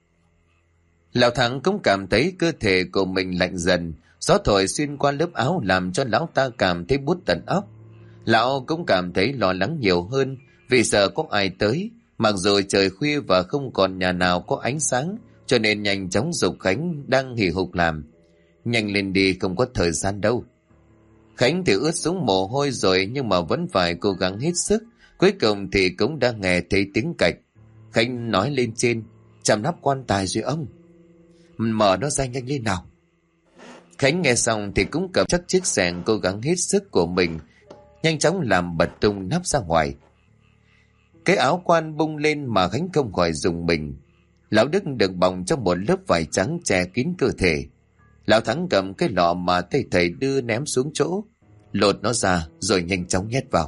Lão Thắng cũng cảm thấy cơ thể của mình lạnh dần, gió thổi xuyên qua lớp áo làm cho lão ta cảm thấy buốt tận óc. Lão cũng cảm thấy lo lắng nhiều hơn vì sợ có ai tới, mặc dù trời khuya và không còn nhà nào có ánh sáng, cho nên nhanh chóng giục Khánh đang hì hục làm. Nhanh lên đi, không có thời gian đâu. Khánh thì ướt sũng mồ hôi rồi nhưng mà vẫn phải cố gắng hết sức. Cuối cùng thì cũng đã nghe thấy tiếng cạch. Khánh nói lên trên: "Chạm nắp quan tài rồi ông." "Mở nó ra nhanh lên nào." Khánh nghe xong thì cũng cầm chắc chiếc xẻng cố gắng hết sức của mình, nhanh chóng làm bật tung nắp ra ngoài. Cái áo quan bung lên mà Khánh không khỏi rùng mình. Lão Đức được bọc trong một lớp vải trắng che kín cơ thể. Lão Thắng cầm cái lọ mà thầy đưa ném xuống chỗ, lột nó ra rồi nhanh chóng nhét vào.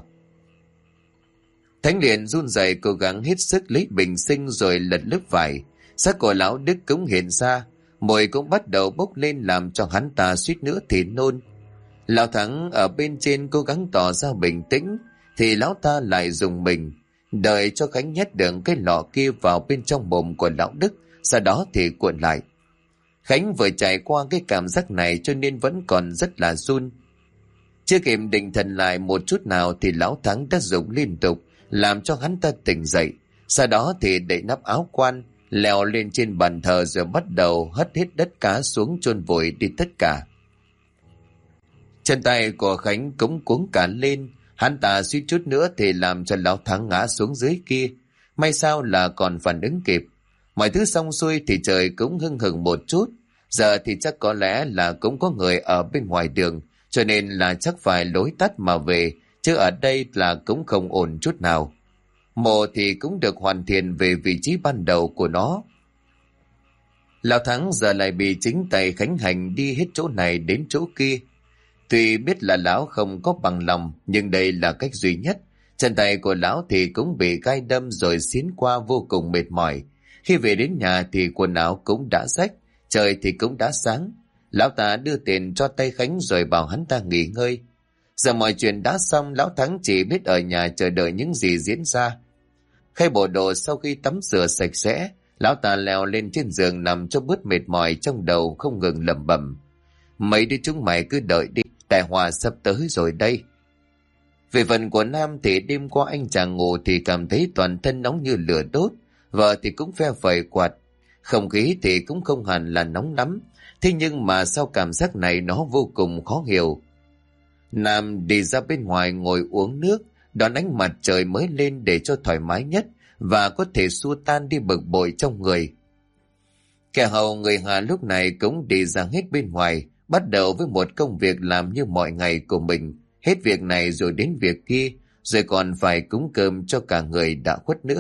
Thánh liền run rẩy cố gắng hết sức lấy bình sinh rồi lật lớp vải. Xác của lão Đức cũng hiện ra, mùi cũng bắt đầu bốc lên làm cho hắn ta suýt nữa thì nôn. Lão Thắng ở bên trên cố gắng tỏ ra bình tĩnh thì lão ta lại dùng mình, đợi cho Khánh nhét được cái lọ kia vào bên trong mồm của lão Đức, sau đó thì cuộn lại. Khánh vừa trải qua cái cảm giác này cho nên vẫn còn rất là run. Chưa kịp định thần lại một chút nào thì lão Thắng đã dùng liên tục làm cho hắn ta tỉnh dậy. Sau đó thì đậy nắp áo quan, leo lên trên bàn thờ rồi bắt đầu hất hết đất cá xuống chôn vùi đi tất cả. Chân tay của Khánh cũng cuống cả lên, hắn ta suýt chút nữa thì làm cho lão Thắng ngã xuống dưới kia. May sao là còn phản ứng kịp. Mọi thứ xong xuôi thì trời cũng hưng hừng một chút. Giờ thì chắc có lẽ là cũng có người ở bên ngoài đường, cho nên là chắc phải lối tắt mà về, chứ ở đây là cũng không ổn chút nào. Mộ thì cũng được hoàn thiện về vị trí ban đầu của nó. Lão Thắng giờ lại bị chính tay Khánh hành đi hết chỗ này đến chỗ kia. Tuy biết là lão không có bằng lòng, nhưng đây là cách duy nhất. Chân tay của lão thì cũng bị gai đâm rồi xiến qua vô cùng mệt mỏi. Khi về đến nhà thì quần áo cũng đã rách, trời thì cũng đã sáng. Lão ta đưa tiền cho tay Khánh rồi bảo hắn ta nghỉ ngơi. Giờ mọi chuyện đã xong, lão Thắng chỉ biết ở nhà chờ đợi những gì diễn ra. Khai bộ đồ sau khi tắm rửa sạch sẽ, lão ta leo lên trên giường nằm cho bớt mệt mỏi, trong đầu không ngừng lẩm bẩm: "Mấy đứa chúng mày cứ đợi đi, đại họa sắp tới rồi đây." Về phần của Nam thì đêm qua anh chàng ngủ thì cảm thấy toàn thân nóng như lửa đốt, vợ thì cũng phe phẩy quạt. Không khí thì cũng không hẳn là nóng lắm, thế nhưng mà sao cảm giác này nó vô cùng khó hiểu. Nam đi ra bên ngoài ngồi uống nước, đón ánh mặt trời mới lên để cho thoải mái nhất và có thể xua tan đi bực bội trong người. Kẻ hầu người Hà lúc này cũng đi ra hết bên ngoài, bắt đầu với một công việc làm như mọi ngày của mình, hết việc này rồi đến việc kia, rồi còn phải cúng cơm cho cả người đã khuất nữa.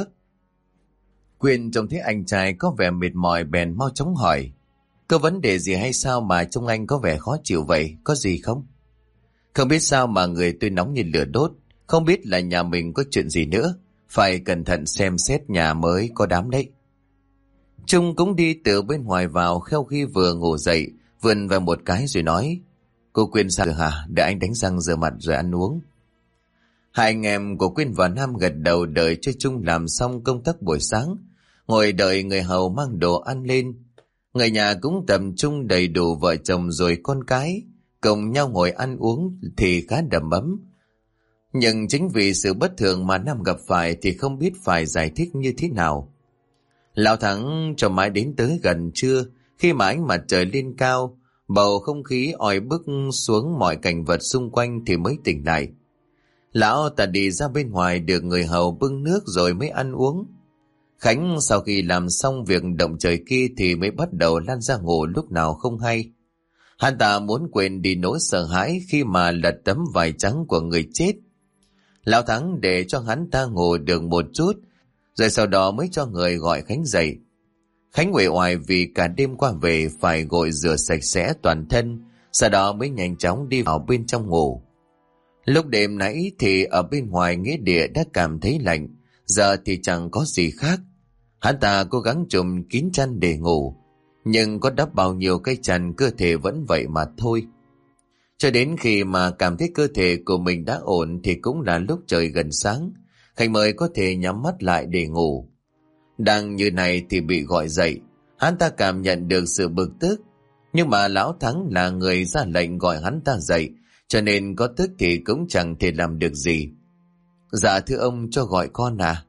Quyên trông thấy anh trai có vẻ mệt mỏi bèn mau chóng hỏi: "Có vấn đề gì hay sao mà trông anh có vẻ khó chịu vậy, có gì không?" "Không biết sao mà người tôi nóng như lửa đốt, không biết là nhà mình có chuyện gì nữa, phải cẩn thận xem xét nhà mới có đám đấy." Trung cũng đi từ bên ngoài vào, kheo khi vừa ngủ dậy, vươn vào một cái rồi nói: "Cô Quyên sao hả? Để anh đánh răng rửa mặt rồi ăn uống." Hai anh em của Quyên và Nam gật đầu đợi cho Trung làm xong công tác buổi sáng, ngồi đợi người hầu mang đồ ăn lên. Người nhà cũng tập trung đầy đủ, vợ chồng rồi con cái cùng nhau ngồi ăn uống thì khá đầm ấm. Nhưng chính vì sự bất thường mà Nam gặp phải thì không biết phải giải thích như thế nào. Lão Thắng cho mãi đến tới gần trưa, khi mà ánh mặt trời lên cao, bầu không khí oi bức xuống mọi cảnh vật xung quanh thì mới tỉnh lại. Lão ta đi ra bên ngoài được người hầu bưng nước rồi mới ăn uống. Khánh sau khi làm xong việc động trời kia thì mới bắt đầu lăn ra ngủ lúc nào không hay. Hắn ta muốn quên đi nỗi sợ hãi khi mà lật tấm vải trắng của người chết. Lão Thắng để cho hắn ta ngủ được một chút, rồi sau đó mới cho người gọi Khánh dậy. Khánh uể oải vì cả đêm qua về phải gội rửa sạch sẽ toàn thân, sau đó mới nhanh chóng đi vào bên trong ngủ. Lúc đêm nãy thì ở bên ngoài nghĩa địa đã cảm thấy lạnh, giờ thì chẳng có gì khác. Hắn ta cố gắng trùm kín chăn để ngủ, nhưng có đắp bao nhiêu cái chăn cơ thể vẫn vậy mà thôi. Cho đến khi mà cảm thấy cơ thể của mình đã ổn thì cũng là lúc trời gần sáng, Khánh mới có thể nhắm mắt lại để ngủ. Đang như này thì bị gọi dậy, hắn ta cảm nhận được sự bực tức, nhưng mà lão Thắng là người ra lệnh gọi hắn ta dậy, cho nên có tức thì cũng chẳng thể làm được gì. Dạ thưa ông, cho gọi con à?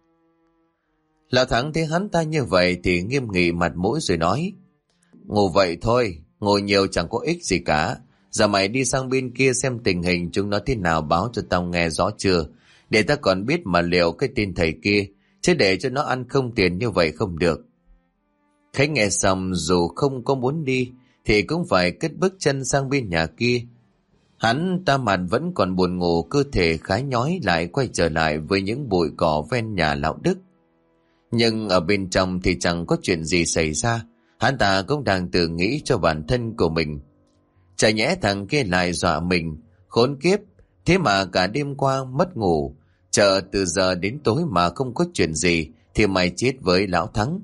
Lão Thắng thấy hắn ta như vậy thì nghiêm nghị mặt mũi rồi nói: Ngủ vậy thôi, ngồi nhiều chẳng có ích gì cả. Giờ mày đi sang bên kia xem tình hình chúng nó thế nào, báo cho tao nghe rõ chưa, để ta còn biết mà liệu cái tên thầy kia, chứ để cho nó ăn không tiền như vậy không được. Khánh nghe xong dù không có muốn đi thì cũng phải cất bước chân sang bên nhà kia. Hắn ta mặt vẫn còn buồn ngủ, cơ thể khá nhói lại quay trở lại với những bụi cỏ ven nhà lão Đức. Nhưng ở bên trong thì chẳng có chuyện gì xảy ra, hắn ta cũng đang tự nghĩ cho bản thân của mình. Chả nhẽ thằng kia lại dọa mình, khốn kiếp, thế mà cả đêm qua mất ngủ, chờ từ giờ đến tối mà không có chuyện gì thì mày chết với lão Thắng.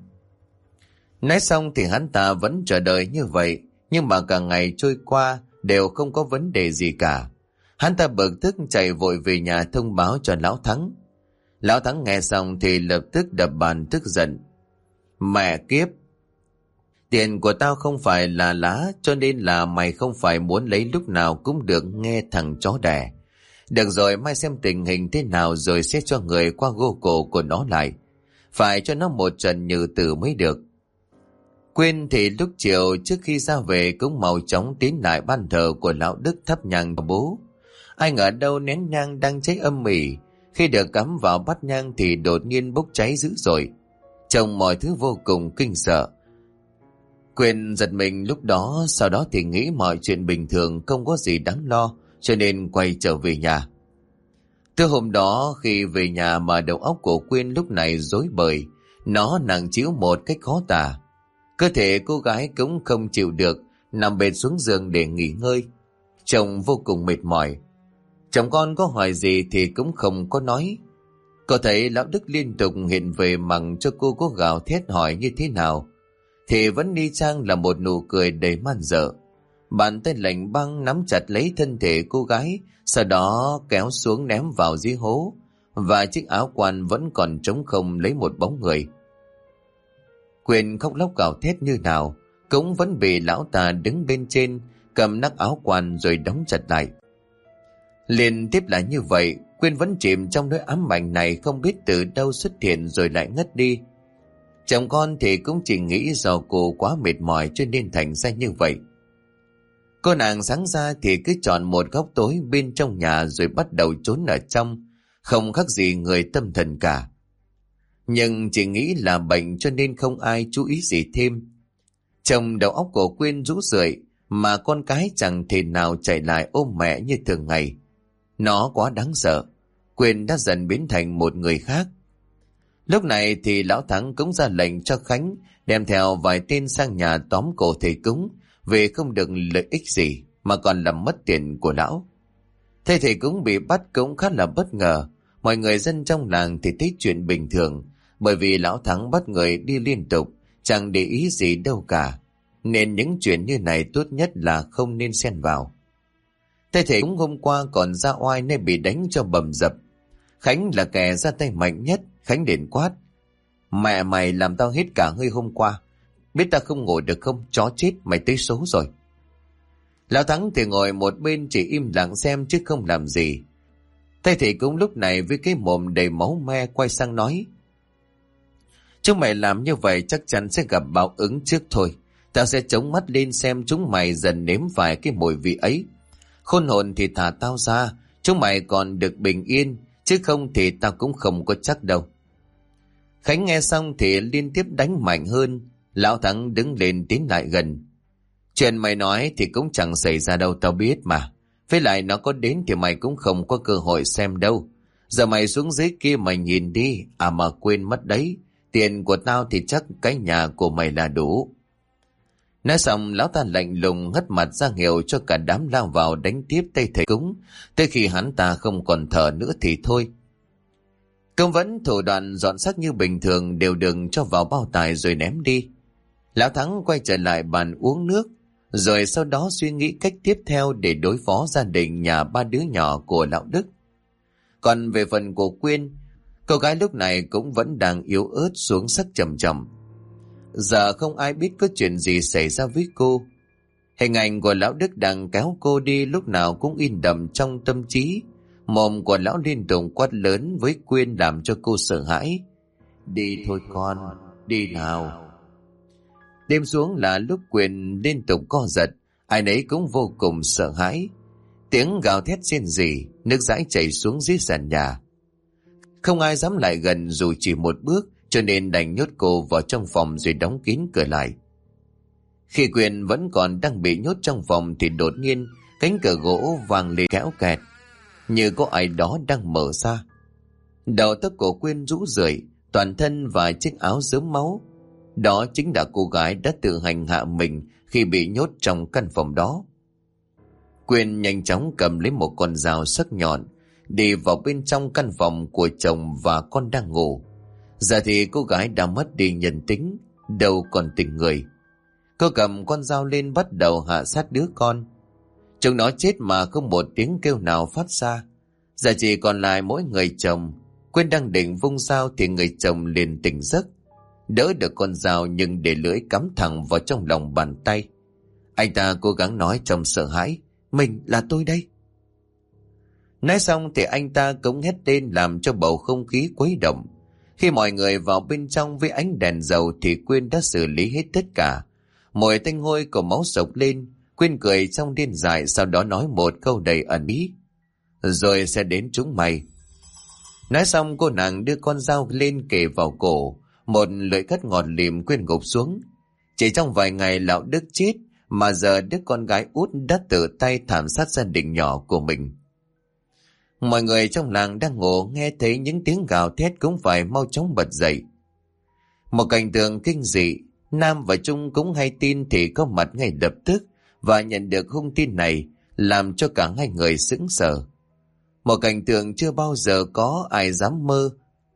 Nói xong thì hắn ta vẫn chờ đợi như vậy, nhưng mà cả ngày trôi qua đều không có vấn đề gì cả. Hắn ta bực tức chạy vội về nhà thông báo cho lão Thắng. Lão Thắng nghe xong thì lập tức đập bàn tức giận. Mẹ kiếp! Tiền của tao không phải là lá, cho nên là mày không phải muốn lấy lúc nào cũng được, nghe thằng chó đẻ. Được rồi, mai xem tình hình thế nào rồi sẽ cho người qua gô cổ của nó lại. Phải cho nó một trận nhừ tử mới được. Quyên thì lúc chiều trước khi ra về cũng mau chóng tiến lại ban thờ của lão Đức thắp nhang cho bố. Ai ngờ đâu nén nhang đang cháy âm ỉ, khi được cắm vào bát nhang thì đột nhiên bốc cháy dữ dội. Trông mọi thứ vô cùng kinh sợ. Quyên giật mình lúc đó, sau đó thì nghĩ mọi chuyện bình thường, không có gì đáng lo, cho nên quay trở về nhà. Từ hôm đó khi về nhà mà đầu óc của Quyên lúc này rối bời, nó nặng trĩu một cách khó tả. Cơ thể cô gái cũng không chịu được, nằm bệt xuống giường để nghỉ ngơi. Chồng vô cùng mệt mỏi. Chồng con có hỏi gì thì cũng không có nói. Có thấy lão Đức liên tục hiện về mặc cho cô có gào thét hỏi như thế nào, thì vẫn đi chang là một nụ cười đầy man dợ. Bàn tay lạnh băng nắm chặt lấy thân thể cô gái, sau đó kéo xuống ném vào dưới hố, và chiếc áo quan vẫn còn trống không lấy một bóng người. Quyên khóc lóc gào thét như nào cũng vẫn bị lão ta đứng bên trên cầm nắp áo quan rồi đóng chặt lại. Liên tiếp là như vậy, Quyên vẫn chìm trong nỗi ám ảnh này, không biết từ đâu xuất hiện rồi lại ngất đi. Chồng con thì cũng chỉ nghĩ do cô quá mệt mỏi cho nên thành ra như vậy. Cô nàng sáng ra thì cứ chọn một góc tối bên trong nhà rồi bắt đầu trốn ở trong, không khác gì người tâm thần cả. Nhưng chỉ nghĩ là bệnh cho nên không ai chú ý gì thêm. Trong đầu óc của Quyên rũ rượi, mà con cái chẳng thể nào chạy lại ôm mẹ như thường ngày. Nó quá đáng sợ. Quyên đã dần biến thành một người khác. Lúc này thì lão Thắng cũng ra lệnh cho Khánh đem theo vài tên sang nhà tóm cổ thầy cúng, vì không được lợi ích gì mà còn làm mất tiền của lão. Thế thầy cúng bị bắt cũng khá là bất ngờ. Mọi người dân trong làng thì thấy chuyện bình thường, bởi vì lão Thắng bắt người đi liên tục, chẳng để ý gì đâu cả, nên những chuyện như này tốt nhất là không nên xen vào. Thế thầy cúng hôm qua còn ra oai nên bị đánh cho bầm dập. Khánh là kẻ ra tay mạnh nhất. Khánh đến quát: Mẹ mày làm tao hết cả hơi hôm qua, biết ta không ngồi được không? Chó chết, mày tới số rồi. Lão Thắng thì ngồi một bên chỉ im lặng xem chứ không làm gì. Thầy thì cũng lúc này với cái mồm đầy máu me quay sang nói: Chúng mày làm như vậy chắc chắn sẽ gặp báo ứng trước thôi. Tao sẽ chống mắt lên xem chúng mày dần nếm phải cái mùi vị ấy. Khôn hồn thì thả tao ra, chúng mày còn được bình yên, chứ không thì tao cũng không có chắc đâu. Khánh nghe xong thì liên tiếp đánh mạnh hơn. Lão Thắng đứng lên tiến lại gần. Chuyện mày nói thì cũng chẳng xảy ra đâu, tao biết mà. Với lại nó có đến thì mày cũng không có cơ hội xem đâu. Giờ mày xuống dưới kia mày nhìn đi, à mà quên mất đấy, tiền của tao thì chắc cái nhà của mày là đủ. Nói xong lão ta lạnh lùng hất mặt ra hiệu cho cả đám lao vào đánh tiếp tay thầy cúng, tới khi hắn ta không còn thở nữa thì thôi. Công vẫn thủ đoạn dọn xác như bình thường, đều đừng cho vào bao tải rồi ném đi. Lão Thắng quay trở lại bàn uống nước, rồi sau đó suy nghĩ cách tiếp theo để đối phó gia đình nhà ba đứa nhỏ của lão Đức. Còn về phần của Quyên, cô gái lúc này cũng vẫn đang yếu ớt xuống sắc trầm trầm. Giờ không ai biết có chuyện gì xảy ra với cô. Hình ảnh của lão Đức đang kéo cô đi lúc nào cũng in đậm trong tâm trí. Mồm của lão liên tục quát lớn với Quyên làm cho cô sợ hãi. Đi thôi con, đi nào. Đêm xuống là lúc Quyên liên tục co giật, ai nấy cũng vô cùng sợ hãi. Tiếng gào thét rên rỉ, nước dãi chảy xuống dưới sàn nhà. Không ai dám lại gần dù chỉ một bước, cho nên đành nhốt cô vào trong phòng rồi đóng kín cửa lại. Khi Quyên vẫn còn đang bị nhốt trong phòng thì đột nhiên cánh cửa gỗ vang lên kéo kẹt, như có ai đó đang mở ra. Đầu tóc của Quyên rũ rượi, toàn thân và chiếc áo rớm máu. Đó chính là cô gái đã tự hành hạ mình khi bị nhốt trong căn phòng đó. Quyên nhanh chóng cầm lấy một con dao sắc nhọn, đi vào bên trong căn phòng của chồng và con đang ngủ. Giờ thì cô gái đã mất đi nhân tính, đâu còn tình người. Cô cầm con dao lên bắt đầu hạ sát đứa con. Chúng nó chết mà không một tiếng kêu nào phát ra. Giờ chỉ còn lại mỗi người chồng. Quyên đang định vung dao thì người chồng liền tỉnh giấc, đỡ được con dao nhưng để lưỡi cắm thẳng vào trong lòng bàn tay. Anh ta cố gắng nói trong sợ hãi, mình là tôi đây. Nói xong thì anh ta cũng hét lên làm cho bầu không khí quấy động. Khi mọi người vào bên trong với ánh đèn dầu thì Quyên đã xử lý hết tất cả. Mùi tanh hôi của máu sộc lên, Quyên cười trong điên dại, sau đó nói một câu đầy ẩn ý. Rồi sẽ đến chúng mày. Nói xong cô nàng đưa con dao lên kề vào cổ, một lưỡi cắt ngọt lìm Quyên gục xuống. Chỉ trong vài ngày lão Đức chết, mà giờ đứa con gái út đã tự tay thảm sát gia đình nhỏ của mình. Mọi người trong làng đang ngủ nghe thấy những tiếng gào thét cũng phải mau chóng bật dậy. Một cảnh tượng kinh dị, Nam và Trung cũng hay tin thì có mặt ngay lập tức và nhận được hung tin này, làm cho cả hai người sững sờ. Một cảnh tượng chưa bao giờ có ai dám mơ.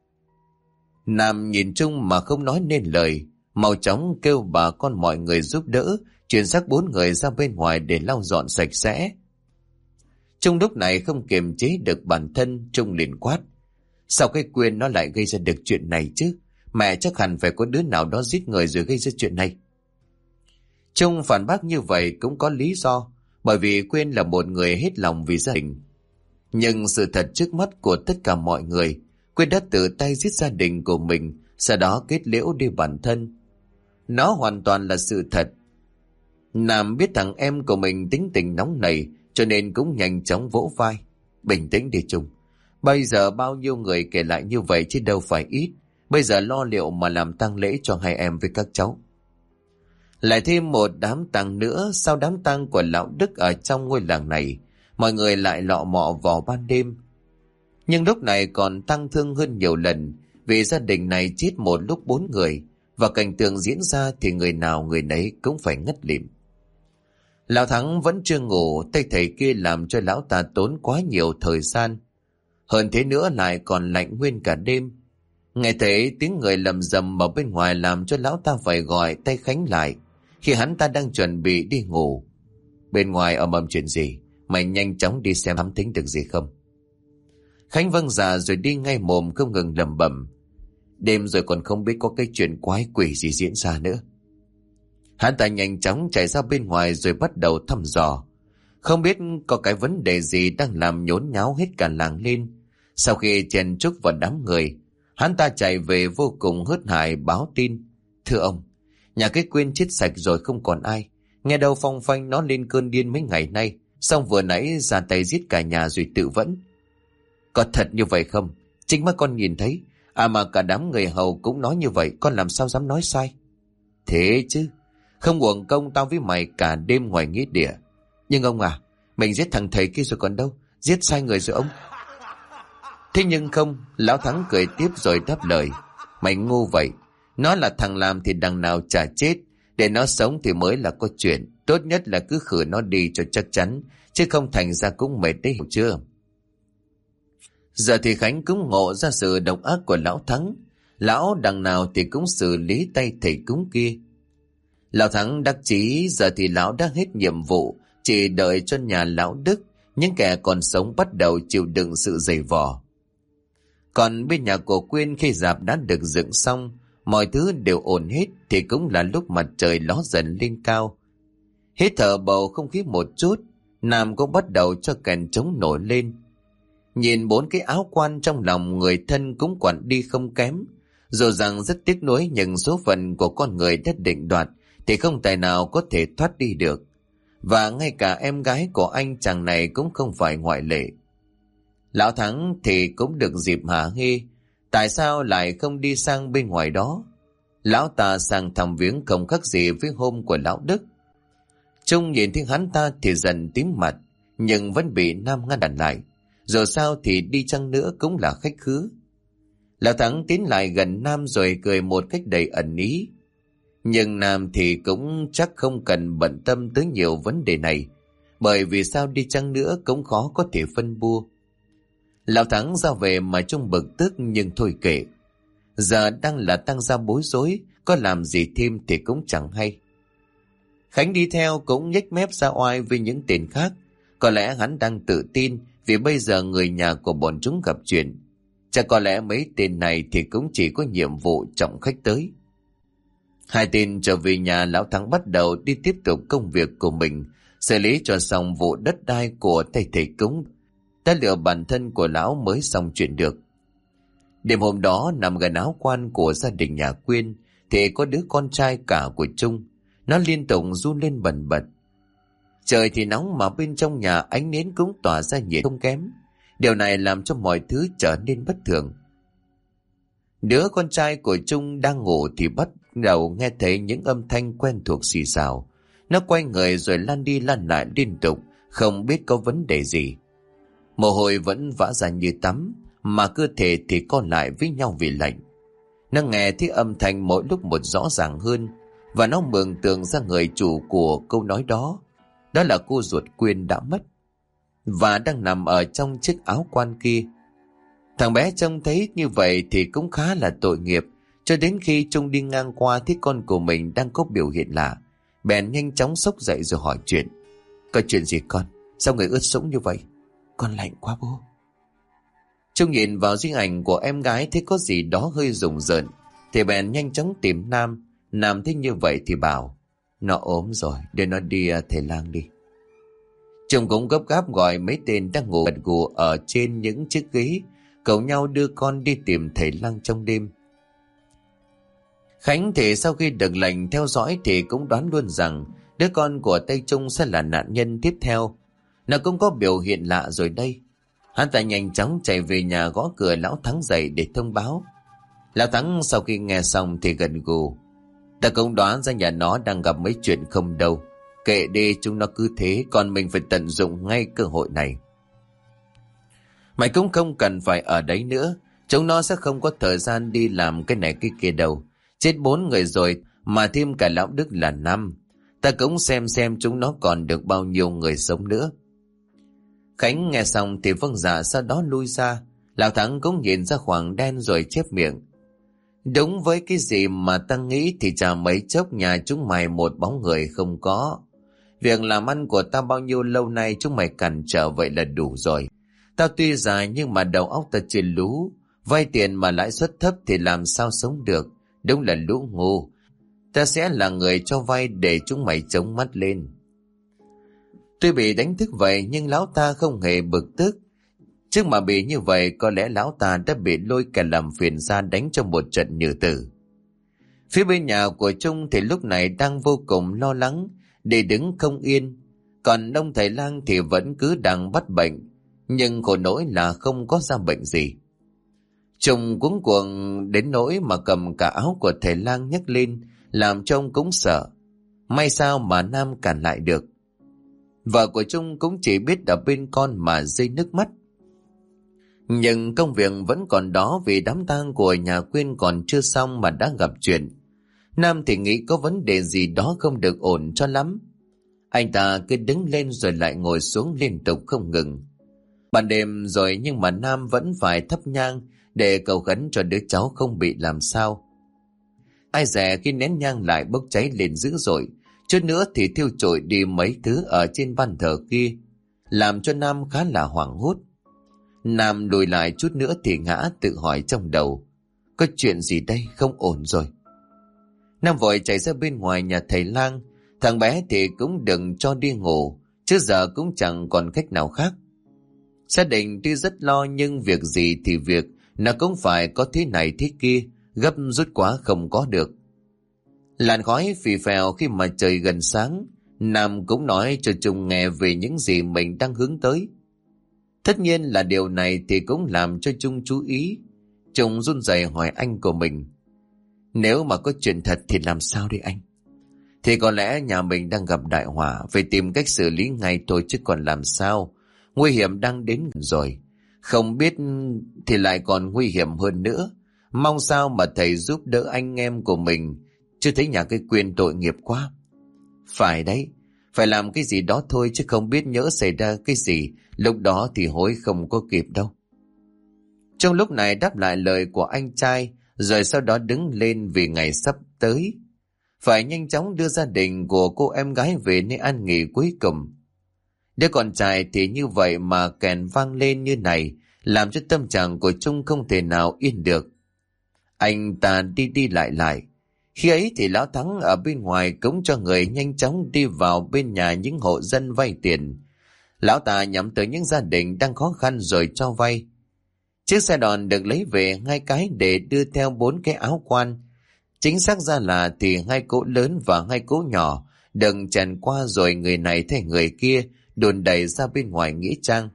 Nam nhìn Trung mà không nói nên lời, mau chóng kêu bà con mọi người giúp đỡ, chuyển xác 4 người ra bên ngoài để lau dọn sạch sẽ. Trung lúc này không kiềm chế được bản thân, Trung liền quát. Sao cái Quyên nó lại gây ra được chuyện này chứ? Mẹ chắc hẳn phải có đứa nào đó giết người rồi gây ra chuyện này. Trung phản bác như vậy cũng có lý do, bởi vì Quyên là một người hết lòng vì gia đình. Nhưng sự thật trước mắt của tất cả mọi người, Quyên đã tự tay giết gia đình của mình, sau đó kết liễu đi bản thân. Nó hoàn toàn là sự thật. Nam biết thằng em của mình tính tình nóng nảy, cho nên cũng nhanh chóng vỗ vai. Bình tĩnh đi Trung. Bây giờ bao nhiêu người kể lại như vậy chứ đâu phải ít. Bây giờ lo liệu mà làm tang lễ cho hai em với các cháu. Lại thêm một đám tang nữa. Sau đám tang của lão Đức ở trong ngôi làng này, mọi người lại lọ mọ vào ban đêm. Nhưng lúc này còn tăng thương hơn nhiều lần, vì gia đình này chết một lúc 4 người, và cảnh tượng diễn ra thì người nào người nấy cũng phải ngất lịm. Lão Thắng vẫn chưa ngủ, tay thầy kia làm cho lão ta tốn quá nhiều thời gian. Hơn thế nữa lại còn lạnh nguyên cả đêm. Nghe thấy tiếng người lầm rầm ở bên ngoài làm cho lão ta phải gọi tay Khánh lại, khi hắn ta đang chuẩn bị đi ngủ. Bên ngoài ầm ầm chuyện gì? Mày nhanh chóng đi xem thám thính được gì không? Khánh vâng dạ rồi đi ngay, mồm không ngừng lẩm bẩm. Đêm rồi còn không biết có cái chuyện quái quỷ gì diễn ra nữa. Hắn ta nhanh chóng chạy ra bên ngoài rồi bắt đầu thăm dò. Không biết có cái vấn đề gì đang làm nhốn nháo hết cả làng lên. Sau khi chen chúc vào đám người, hắn ta chạy về vô cùng hớt hải báo tin. Thưa ông, nhà cái Quyên chết sạch rồi, không còn ai. Nghe đâu phong phanh nó lên cơn điên mấy ngày nay, xong vừa nãy ra tay giết cả nhà rồi tự vẫn. Có thật như vậy không? Chính mắt con nhìn thấy. À mà cả đám người hầu cũng nói như vậy, con làm sao dám nói sai? Thế chứ, không uổng công tao với mày cả đêm ngoài nghĩa địa. Nhưng ông à, mình giết thằng thầy kia rồi còn đâu, giết sai người rồi ông. Thế nhưng không, Lão Thắng cười tiếp rồi đáp lời. Mày ngu vậy, nó là thằng làm thì đằng nào chả chết, để nó sống thì mới là có chuyện. Tốt nhất là cứ khử nó đi cho chắc chắn, chứ không thành ra cũng mệt đấy, hiểu chưa? Giờ thì Khánh cũng ngộ ra sự độc ác của Lão Thắng. Lão đằng nào thì cũng xử lý tay thầy cúng kia. Lão Thắng đắc chí, giờ thì lão đã hết nhiệm vụ, chỉ đợi cho nhà lão Đức, những kẻ còn sống bắt đầu chịu đựng sự dày vò. Còn bên nhà của Quyên, khi rạp đã được dựng xong, mọi thứ đều ổn hết, thì cũng là lúc mặt trời ló dần lên cao. Hít thở bầu không khí một chút, Nam cũng bắt đầu cho kèn trống nổi lên. Nhìn 4 cái áo quan, trong lòng người thân cũng quặn đi không kém. Dù rằng rất tiếc nuối, nhưng số phận của con người đã định đoạt thì không tài nào có thể thoát đi được. Và ngay cả em gái của anh chàng này cũng không phải ngoại lệ. Lão Thắng thì cũng được dịp hả hê, tại sao lại không đi sang bên ngoài đó? Lão ta sang thăm viếng không khác gì với hôm của lão Đức. Trung nhìn thấy hắn ta thì dần tím mặt, nhưng vẫn bị Nam ngăn lại. Dù sao thì đi chăng nữa cũng là khách khứa. Lão Thắng tiến lại gần Nam rồi cười một cách đầy ẩn ý. Nhưng Nam thì cũng chắc không cần bận tâm tới nhiều vấn đề này, bởi vì sao đi chăng nữa cũng khó có thể phân bua. Lão Thắng ra về mà Trung bực tức, nhưng thôi kệ. Giờ đang là tăng gia bối rối, có làm gì thêm thì cũng chẳng hay. Khánh đi theo cũng nhếch mép ra oai với những tên khác. Có lẽ hắn đang tự tin vì bây giờ người nhà của bọn chúng gặp chuyện. Chắc có lẽ mấy tên này thì cũng chỉ có nhiệm vụ trọng khách tới. Hai tên trở về nhà, Lão Thắng bắt đầu đi tiếp tục công việc của mình, xử lý cho xong vụ đất đai của thầy cúng. Đã lựa bản thân của lão mới xong chuyện được. Đêm hôm đó, nằm gần áo quan của gia đình nhà Quyên thì có đứa con trai cả của Trung. Nó liên tục run lên bần bật. Trời thì nóng mà bên trong nhà ánh nến cũng tỏa ra nhiệt không kém. Điều này làm cho mọi thứ trở nên bất thường. Đứa con trai của Trung đang ngủ thì bắt đầu nghe thấy những âm thanh quen thuộc xì xào. Nó quay người rồi lăn đi lăn lại liên tục, không biết có vấn đề gì. Mồ hôi vẫn vã ra như tắm, mà cơ thể thì co lại với nhau vì lạnh. Nó nghe thấy âm thanh mỗi lúc một rõ ràng hơn, và nó mường tượng ra người chủ của câu nói đó. Đó là cô ruột Quyên đã mất, và đang nằm ở trong chiếc áo quan kia. Thằng bé trông thấy như vậy thì cũng khá là tội nghiệp, cho đến khi Trung đi ngang qua thấy con của mình đang có biểu hiện lạ, bèn nhanh chóng xốc dậy rồi hỏi chuyện. Có chuyện gì con? Sao người ướt sũng như vậy? Con lạnh quá bố. Trung nhìn vào di ảnh của em gái thấy có gì đó hơi rùng rợn, thì bèn nhanh chóng tìm Nam. Nam thấy như vậy thì bảo, nó ốm rồi, để nó đi thầy lang đi. Trung cũng gấp gáp gọi mấy tên đang ngủ gật gù ở trên những chiếc ghế, cầu nhau đưa con đi tìm thầy lang trong đêm. Khánh thì sau khi được lệnh theo dõi thì cũng đoán luôn rằng đứa con của Tây Trung sẽ là nạn nhân tiếp theo. Nó cũng có biểu hiện lạ rồi đây. Hắn ta nhanh chóng chạy về nhà gõ cửa Lão Thắng dậy để thông báo. Lão Thắng sau khi nghe xong thì gật gù. Ta cũng đoán ra nhà nó đang gặp mấy chuyện không đâu. Kệ đi, chúng nó cứ thế, còn mình phải tận dụng ngay cơ hội này. Mày cũng không cần phải ở đấy nữa. Chúng nó sẽ không có thời gian đi làm cái này cái kia đâu. Chết 4 người rồi, mà thêm cả Lão Đức là 5. Ta cũng xem chúng nó còn được bao nhiêu người sống nữa. Khánh nghe xong thì vâng dạ, sau đó lui ra. Lão Thắng cũng nhìn ra khoảng đen rồi chép miệng. Đúng với cái gì mà ta nghĩ thì chả mấy chốc nhà chúng mày một bóng người không có. Việc làm ăn của ta bao nhiêu lâu nay chúng mày cản trở vậy là đủ rồi. Tao tuy dài nhưng mà đầu óc ta chưa lú. Vay tiền mà lãi suất thấp thì làm sao sống được. Đúng là lũ ngu. Ta sẽ là người cho vay để chúng mày chống mắt lên. Tuy bị đánh thức vậy nhưng lão ta không hề bực tức. Trước mà bị như vậy có lẽ lão ta đã bị lôi kẻ làm phiền ra đánh cho một trận nhừ tử. Phía bên nhà của Trung thì lúc này đang vô cùng lo lắng, để đứng không yên. Còn ông thầy lang thì vẫn cứ đang bắt bệnh, nhưng khổ nỗi là không có ra bệnh gì. Trung cuống cuồng đến nỗi mà cầm cả áo của thầy lang nhấc lên, làm cho ông cũng sợ. May sao mà Nam cản lại được. Vợ của Trung cũng chỉ biết ở bên con mà rơi nước mắt. Nhưng công việc vẫn còn đó vì đám tang của nhà Quyên còn chưa xong mà đã gặp chuyện. Nam thì nghĩ có vấn đề gì đó không được ổn cho lắm. Anh ta cứ đứng lên rồi lại ngồi xuống liên tục không ngừng. Ban đêm rồi nhưng mà Nam vẫn phải thắp nhang để cầu khấn cho đứa cháu không bị làm sao. Ai dè khi nén nhang lại bốc cháy lên dữ dội, chút nữa thì thiêu trội đi mấy thứ ở trên ban thờ kia, làm cho Nam khá là hoảng hốt. Nam lùi lại chút nữa thì ngã, tự hỏi trong đầu, có chuyện gì đây, không ổn rồi. Nam vội chạy ra bên ngoài nhà thầy lang. Thằng bé thì cũng đừng cho đi ngủ, chứ giờ cũng chẳng còn cách nào khác. Gia đình tuy rất lo nhưng việc gì thì việc, nó cũng phải có thế này thế kia, gấp rút quá không có được. Làn khói phì phèo khi mà trời gần sáng, Nam cũng nói cho Trung nghe về những gì mình đang hướng tới. Tất nhiên là điều này thì cũng làm cho Trung chú ý. Trung run rẩy hỏi anh của mình, nếu mà có chuyện thật thì làm sao đây anh? Thì có lẽ nhà mình đang gặp đại họa, phải tìm cách xử lý ngay thôi chứ còn làm sao. Nguy hiểm đang đến gần rồi, không biết thì lại còn nguy hiểm hơn nữa. Mong sao mà thầy giúp đỡ anh em của mình, chứ thấy nhà cái Quyên tội nghiệp quá. Phải đấy, phải làm cái gì đó thôi chứ không biết nhỡ xảy ra cái gì, lúc đó thì hối không có kịp đâu. Trong lúc này đáp lại lời của anh trai, rồi sau đó đứng lên vì ngày sắp tới. Phải nhanh chóng đưa gia đình của cô em gái về nơi an nghỉ cuối cùng. Đứa con trai thì như vậy mà kèn vang lên như này, làm cho tâm trạng của Trung không thể nào yên được. Anh ta đi đi lại lại. Khi ấy thì Lão Thắng ở bên ngoài cống cho người nhanh chóng đi vào bên nhà những hộ dân vay tiền. Lão ta nhắm tới những gia đình đang khó khăn rồi cho vay. Chiếc xe đòn được lấy về 2 cái để đưa theo 4 cái áo quan. Chính xác ra là thì 2 cỗ lớn và 2 cỗ nhỏ đừng chèn qua, rồi người này thay người kia đồn đẩy ra bên ngoài nghĩa trang.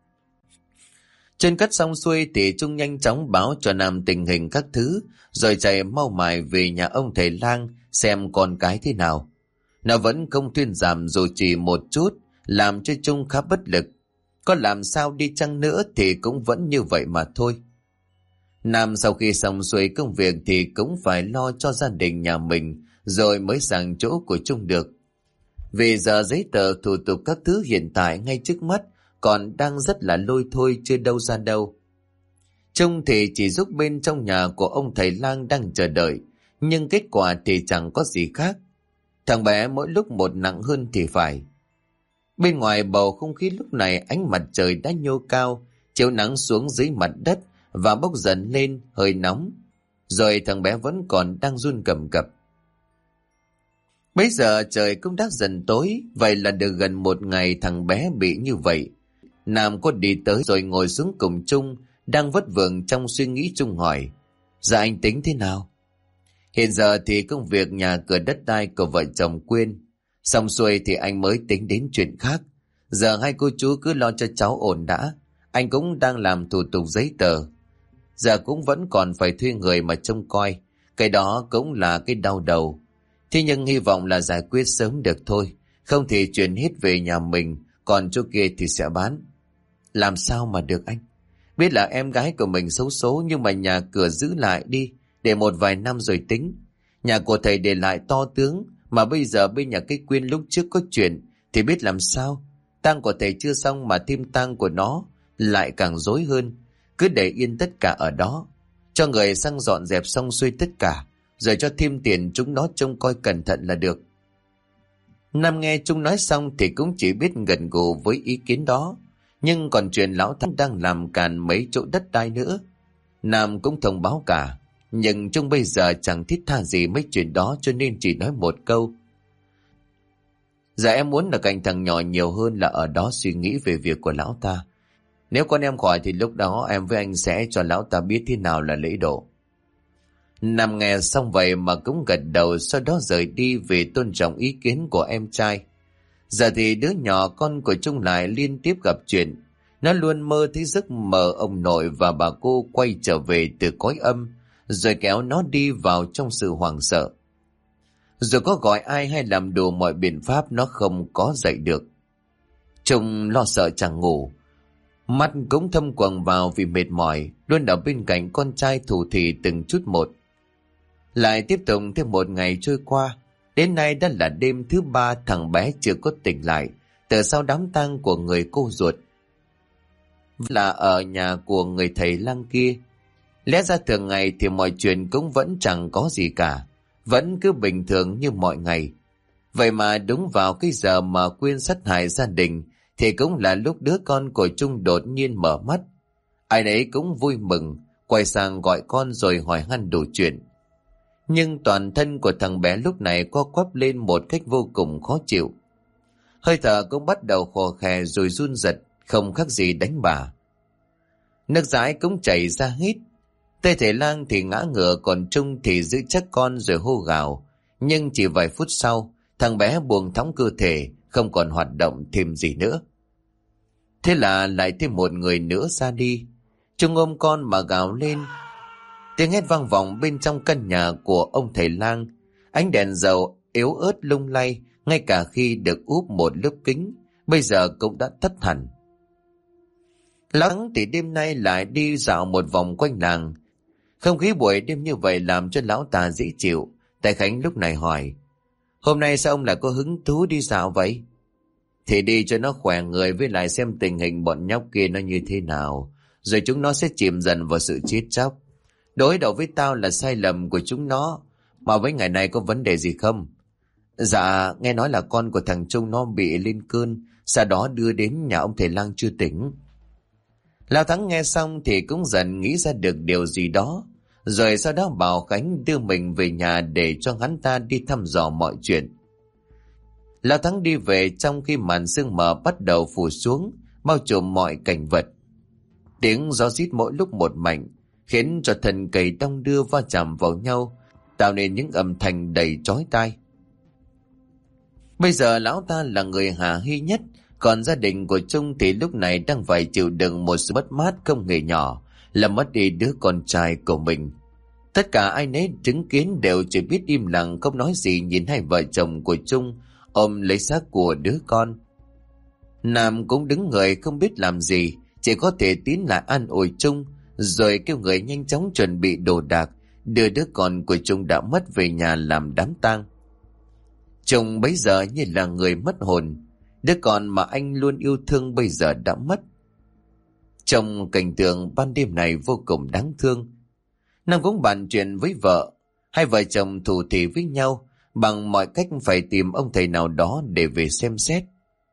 Trên cất xong xuôi thì Trung nhanh chóng báo cho Nam tình hình các thứ, rồi chạy mau mải về nhà ông thầy lang xem con cái thế nào. Nó vẫn không thuyên giảm dù chỉ một chút, làm cho Trung khá bất lực. Có làm sao đi chăng nữa thì cũng vẫn như vậy mà thôi. Nam sau khi xong xuôi công việc thì cũng phải lo cho gia đình nhà mình, rồi mới sang chỗ của Trung được. Vì giờ giấy tờ thủ tục các thứ hiện tại ngay trước mắt còn đang rất là lôi thôi, chưa đâu ra đâu. Trung thì chỉ giúp bên trong nhà của ông thầy lang đang chờ đợi, nhưng kết quả thì chẳng có gì khác. Thằng bé mỗi lúc một nặng hơn thì phải. Bên ngoài bầu không khí lúc này ánh mặt trời đã nhô cao, chiếu nắng xuống dưới mặt đất và bốc dần lên hơi nóng. Rồi thằng bé vẫn còn đang run cầm cập. Bây giờ trời cũng đã dần tối, vậy là được gần 1 ngày thằng bé bị như vậy. Nam có đi tới rồi ngồi xuống cùng Trung, đang vất vưởng trong suy nghĩ. Trung hỏi, dạ anh tính thế nào? Hiện giờ thì công việc nhà cửa đất đai của vợ chồng Quyên xong xuôi thì anh mới tính đến chuyện khác. Giờ 2 cô chú cứ lo cho cháu ổn đã. Anh cũng đang làm thủ tục giấy tờ. Giờ cũng vẫn còn phải thuê người mà trông coi. Cái đó cũng là cái đau đầu. Thế nhưng hy vọng là giải quyết sớm được thôi. Không thì chuyển hết về nhà mình, còn chỗ kia thì sẽ bán. Làm sao mà được anh? Biết là em gái của mình xấu số, nhưng mà nhà cửa giữ lại đi, để một vài năm rồi tính. Nhà của thầy để lại to tướng, mà bây giờ bên nhà cái Quyên lúc trước có chuyện thì biết làm sao. Tang của thầy chưa xong mà thêm tang của nó lại càng rối hơn. Cứ để yên tất cả ở đó, cho người sang dọn dẹp xong xuôi tất cả, rồi cho thêm tiền chúng nó trông coi cẩn thận là được. Nam nghe Trung nói xong thì cũng chỉ biết gật gù với ý kiến đó. Nhưng còn chuyện Lão Thắng đang làm càn mấy chỗ đất đai nữa, Nam cũng thông báo cả. Nhưng Trung bây giờ chẳng thiết tha gì mấy chuyện đó, cho nên chỉ nói một câu. Dạ em muốn là cạnh thằng nhỏ nhiều hơn là ở đó suy nghĩ về việc của lão ta. Nếu con em khỏi thì lúc đó em với anh sẽ cho lão ta biết thế nào là lễ độ. Nam nghe xong vậy mà cũng gật đầu, sau đó rời đi vì tôn trọng ý kiến của em trai. Giờ thì đứa nhỏ con của Trung lại liên tiếp gặp chuyện. Nó luôn mơ thấy giấc mơ ông nội và bà cô quay trở về từ cõi âm, rồi kéo nó đi vào trong sự hoảng sợ. Rồi có gọi ai hay làm đủ mọi biện pháp, nó không có dậy được. Trung lo sợ chẳng ngủ. Mắt cũng thâm quầng vào vì mệt mỏi, luôn ở bên cạnh con trai thủ thỉ từng chút một. Lại tiếp tục thêm một ngày trôi qua. Đến nay đã là đêm thứ 3 thằng bé chưa có tỉnh lại từ sau đám tang của người cô ruột, là ở nhà của người thầy lang kia. Lẽ ra thường ngày thì mọi chuyện cũng vẫn chẳng có gì cả, vẫn cứ bình thường như mọi ngày. Vậy mà đúng vào cái giờ mà Quyên sát hại gia đình thì cũng là lúc đứa con của Trung đột nhiên mở mắt. Ai nấy cũng vui mừng, quay sang gọi con rồi hỏi han đủ chuyện. Nhưng toàn thân của thằng bé lúc này co quắp lên một cách vô cùng khó chịu. Hơi thở cũng bắt đầu khò khè rồi run rật, không khác gì đánh bà. Nước dãi cũng chảy ra hết. Tê Thể Lang thì ngã ngửa, còn Trung thì giữ chắc con rồi hô gào. Nhưng chỉ vài phút sau, thằng bé buông thõng cơ thể, không còn hoạt động thêm gì nữa. Thế là lại thêm một người nữa ra đi. Trung ôm con mà gào lên. Tiếng hét vang vọng bên trong căn nhà của ông thầy Lang. Ánh đèn dầu yếu ớt lung lay, ngay cả khi được úp một lớp kính, bây giờ cũng đã tắt hẳn. Lão Thắng thì đêm nay lại đi dạo một vòng quanh làng. Không khí buổi đêm như vậy làm cho lão ta dễ chịu. Tài Khánh lúc này hỏi: "Hôm nay sao ông lại có hứng thú đi dạo vậy?" "Thì đi cho nó khỏe người, với lại xem tình hình bọn nhóc kia nó như thế nào, rồi chúng nó sẽ chìm dần vào sự chết chóc. Đối đầu với tao là sai lầm của chúng nó, mà với ngày này có vấn đề gì không?" "Dạ, nghe nói là con của thằng Trung nó bị lên cơn, sau đó đưa đến nhà ông thầy Lang chưa tỉnh." Lão Thắng nghe xong thì cũng dần nghĩ ra được điều gì đó, rồi sau đó bảo Khánh đưa mình về nhà để cho hắn ta đi thăm dò mọi chuyện. Lão Thắng đi về trong khi màn sương mờ bắt đầu phủ xuống, bao trùm mọi cảnh vật. Tiếng gió rít mỗi lúc một mạnh, khiến cho thân cây đong đưa va chạm vào nhau, tạo nên những âm thanh đầy chói tai. Bây giờ lão ta là người hà hy nhất, còn gia đình của Trung thì lúc này đang phải chịu đựng một sự mất mát không hề nhỏ, là mất đi đứa con trai của mình. Tất cả ai nấy chứng kiến đều chỉ biết im lặng không nói gì, nhìn hai vợ chồng của Trung ôm lấy xác của đứa con. Nam cũng đứng người không biết làm gì, chỉ có thể tín lại an ủi Trung, rồi kêu người nhanh chóng chuẩn bị đồ đạc, đưa đứa con của Trung đã mất về nhà làm đám tang. Trung bấy giờ như là người mất hồn, đứa con mà anh luôn yêu thương bây giờ đã mất. Trong cảnh tượng ban đêm này vô cùng đáng thương, Nam cũng bàn chuyện với vợ. Hai vợ chồng thủ thỉ với nhau bằng mọi cách phải tìm ông thầy nào đó để về xem xét.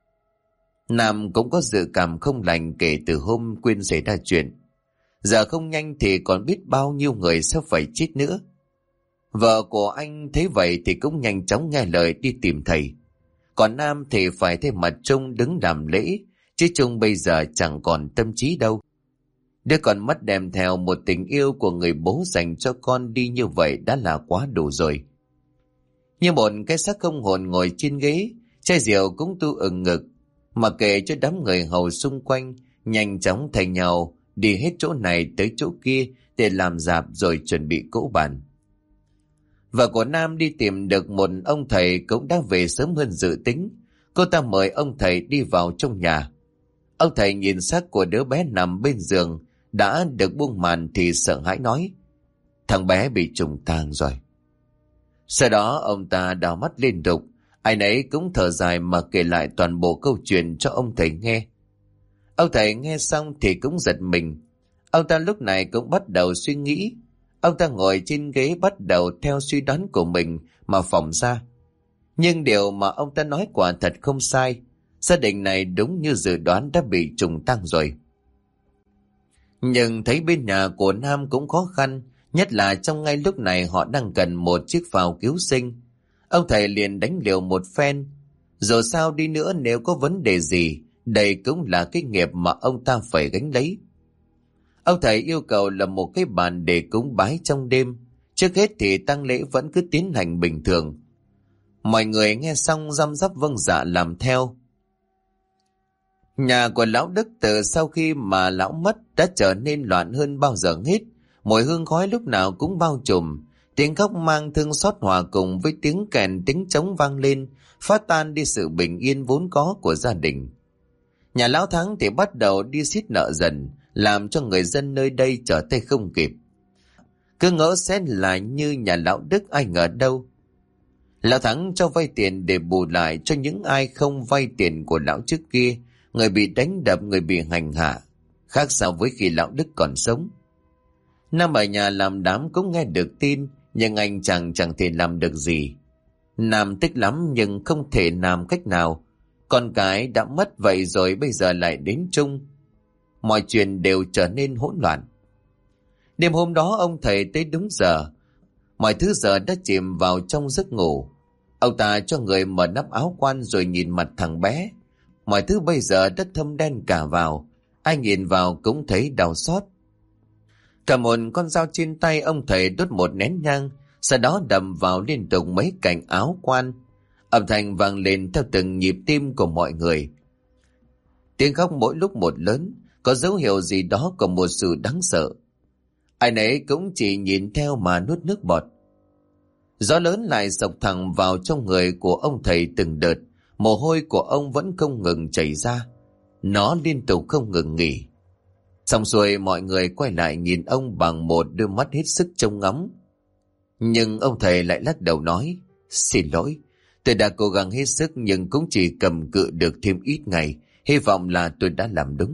Nam cũng có dự cảm không lành kể từ hôm Quyên xảy ra chuyện. Giờ không nhanh thì còn biết bao nhiêu người sẽ phải chết nữa. Vợ của anh thấy vậy thì cũng nhanh chóng nghe lời đi tìm thầy. Còn Nam thì phải thay mặt Trung đứng làm lễ, chứ Trung bây giờ chẳng còn tâm trí đâu. Đứa con mất đem theo một tình yêu của người bố dành cho con đi như vậy đã là quá đủ rồi. Như một cái xác không hồn ngồi trên ghế, chai rượu cũng tu ừng ngực, mà kệ cho đám người hầu xung quanh nhanh chóng thay nhau đi hết chỗ này tới chỗ kia để làm rạp rồi chuẩn bị cỗ bàn. Vợ của Nam đi tìm được một ông thầy cũng đã về sớm hơn dự tính. Cô ta mời ông thầy đi vào trong nhà. Ông thầy nhìn xác của đứa bé nằm bên giường đã được buông màn thì sợ hãi nói: "Thằng bé bị trùng tang rồi." Sau đó ông ta đào mắt liên tục, ai nấy cũng thở dài mà kể lại toàn bộ câu chuyện cho ông thầy nghe. Ông thầy nghe xong thì cũng giật mình. Ông ta lúc này cũng bắt đầu suy nghĩ. Ông ta ngồi trên ghế bắt đầu theo suy đoán của mình mà phỏng ra. Nhưng điều mà ông ta nói quả thật không sai. Gia đình này đúng như dự đoán đã bị trùng tang rồi. Nhưng thấy bên nhà của Nam cũng khó khăn, nhất là trong ngay lúc này họ đang cần một chiếc phao cứu sinh. Ông thầy liền đánh liều một phen. Dù sao đi nữa nếu có vấn đề gì, đây cũng là cái nghiệp mà ông ta phải gánh lấy. Ông thầy yêu cầu là một cái bàn để cúng bái trong đêm. Trước hết thì tang lễ vẫn cứ tiến hành bình thường. Mọi người nghe xong răm rắp vâng dạ làm theo. Nhà của lão Đức từ sau khi mà lão mất đã trở nên loạn hơn bao giờ hết. Mùi hương khói lúc nào cũng bao trùm. Tiếng khóc mang thương xót hòa cùng với tiếng kèn tiếng trống vang lên, phá tan đi sự bình yên vốn có của gia đình. Nhà lão Thắng thì bắt đầu đi xiết nợ dần, làm cho người dân nơi đây trở tay không kịp. Cứ ngỡ sẽ là như nhà lão Đức, ai ngờ đâu. Lão Thắng cho vay tiền để bù lại cho những ai không vay tiền của lão trước kia, người bị đánh đập, người bị hành hạ, khác sao với khi lão Đức còn sống. Nam ở nhà làm đám cũng nghe được tin, nhưng anh chẳng thể làm được gì. Nam tức lắm nhưng không thể làm cách nào. Con cái đã mất vậy rồi bây giờ lại đến chung. Mọi chuyện đều trở nên hỗn loạn. Đêm hôm đó ông thầy tới đúng giờ. Mọi thứ giờ đã chìm vào trong giấc ngủ. Ông ta cho người mở nắp áo quan rồi nhìn mặt thằng bé. Mọi thứ bây giờ đã thâm đen cả vào. Ai nhìn vào cũng thấy đau xót. Cầm một con dao trên tay, ông thầy đốt một nén nhang, sau đó đầm vào liên tục mấy cạnh áo quan. Âm thanh vang lên theo từng nhịp tim của mọi người. Tiếng khóc mỗi lúc một lớn, có dấu hiệu gì đó của một sự đáng sợ. Ai nấy cũng chỉ nhìn theo mà nuốt nước bọt. Gió lớn lại sộc thẳng vào trong người của ông thầy từng đợt, mồ hôi của ông vẫn không ngừng chảy ra. Nó liên tục không ngừng nghỉ. Xong xuôi mọi người quay lại nhìn ông bằng một đôi mắt hết sức trông ngóng. Nhưng ông thầy lại lắc đầu nói, xin lỗi, tôi đã cố gắng hết sức nhưng cũng chỉ cầm cự được thêm ít ngày, hy vọng là tôi đã làm đúng.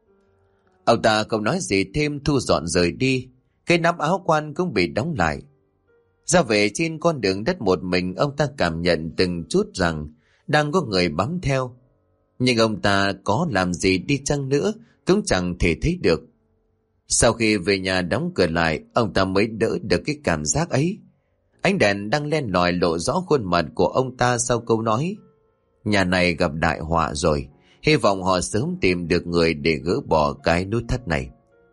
Ông ta không nói gì thêm, thu dọn rời đi. Cái nắp áo quan cũng bị đóng lại. Ra về trên con đường đất một mình, ông ta cảm nhận từng chút rằng đang có người bám theo. Nhưng ông ta có làm gì đi chăng nữa cũng chẳng thể thấy được. Sau khi về nhà đóng cửa lại, ông ta mới đỡ được cái cảm giác ấy. Ánh đèn đang len lỏi lộ rõ khuôn mặt của ông ta sau câu nói, nhà này gặp đại họa rồi, hy vọng họ sớm tìm được người để gỡ bỏ cái nút thắt này.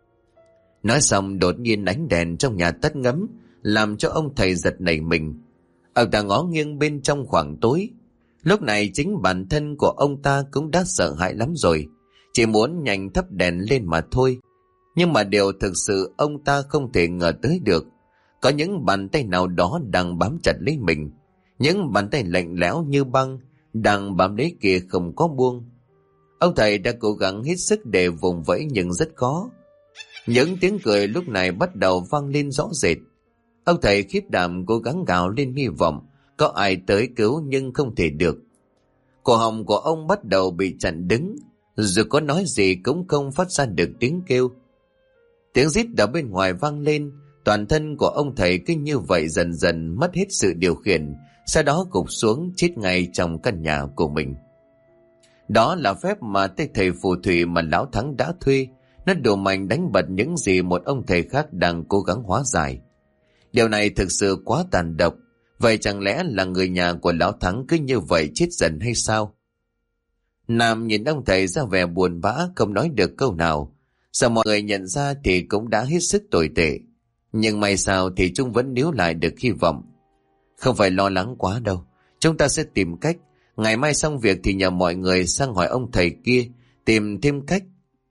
Nói xong đột nhiên ánh đèn trong nhà tắt ngấm, làm cho ông thầy giật nảy mình. Ông ta ngó nghiêng bên trong khoảng tối. Lúc này chính bản thân của ông ta cũng đã sợ hãi lắm rồi, chỉ muốn nhanh thắp đèn lên mà thôi. Nhưng mà điều thực sự ông ta không thể ngờ tới được, có những bàn tay nào đó đang bám chặt lấy mình. Những bàn tay lạnh lẽo như băng đang bám lấy kia không có buông. Ông thầy đã cố gắng hết sức để vùng vẫy nhưng rất khó. Những tiếng cười lúc này bắt đầu vang lên rõ rệt. Ông thầy khiếp đảm cố gắng gào lên hy vọng có ai tới cứu nhưng không thể được. Cổ họng của ông bắt đầu bị chặn đứng, dù có nói gì cũng không phát ra được tiếng kêu. Tiếng rít ở bên ngoài vang lên, toàn thân của ông thầy cứ như vậy dần dần mất hết sự điều khiển, sau đó gục xuống chết ngay trong căn nhà của mình. Đó là phép mà thầy phù thủy mà lão Thắng đã thuê, nó đủ mạnh đánh bật những gì một ông thầy khác đang cố gắng hóa giải. Điều này thực sự quá tàn độc. Vậy chẳng lẽ là người nhà của lão Thắng cứ như vậy chết dần hay sao? Nam nhìn ông thầy ra vẻ buồn bã, không nói được câu nào. Sao mọi người nhận ra thì cũng đã hết sức tồi tệ. Nhưng may sao thì chúng vẫn níu lại được hy vọng. Không phải lo lắng quá đâu, chúng ta sẽ tìm cách. Ngày mai xong việc thì nhờ mọi người sang hỏi ông thầy kia, tìm thêm cách.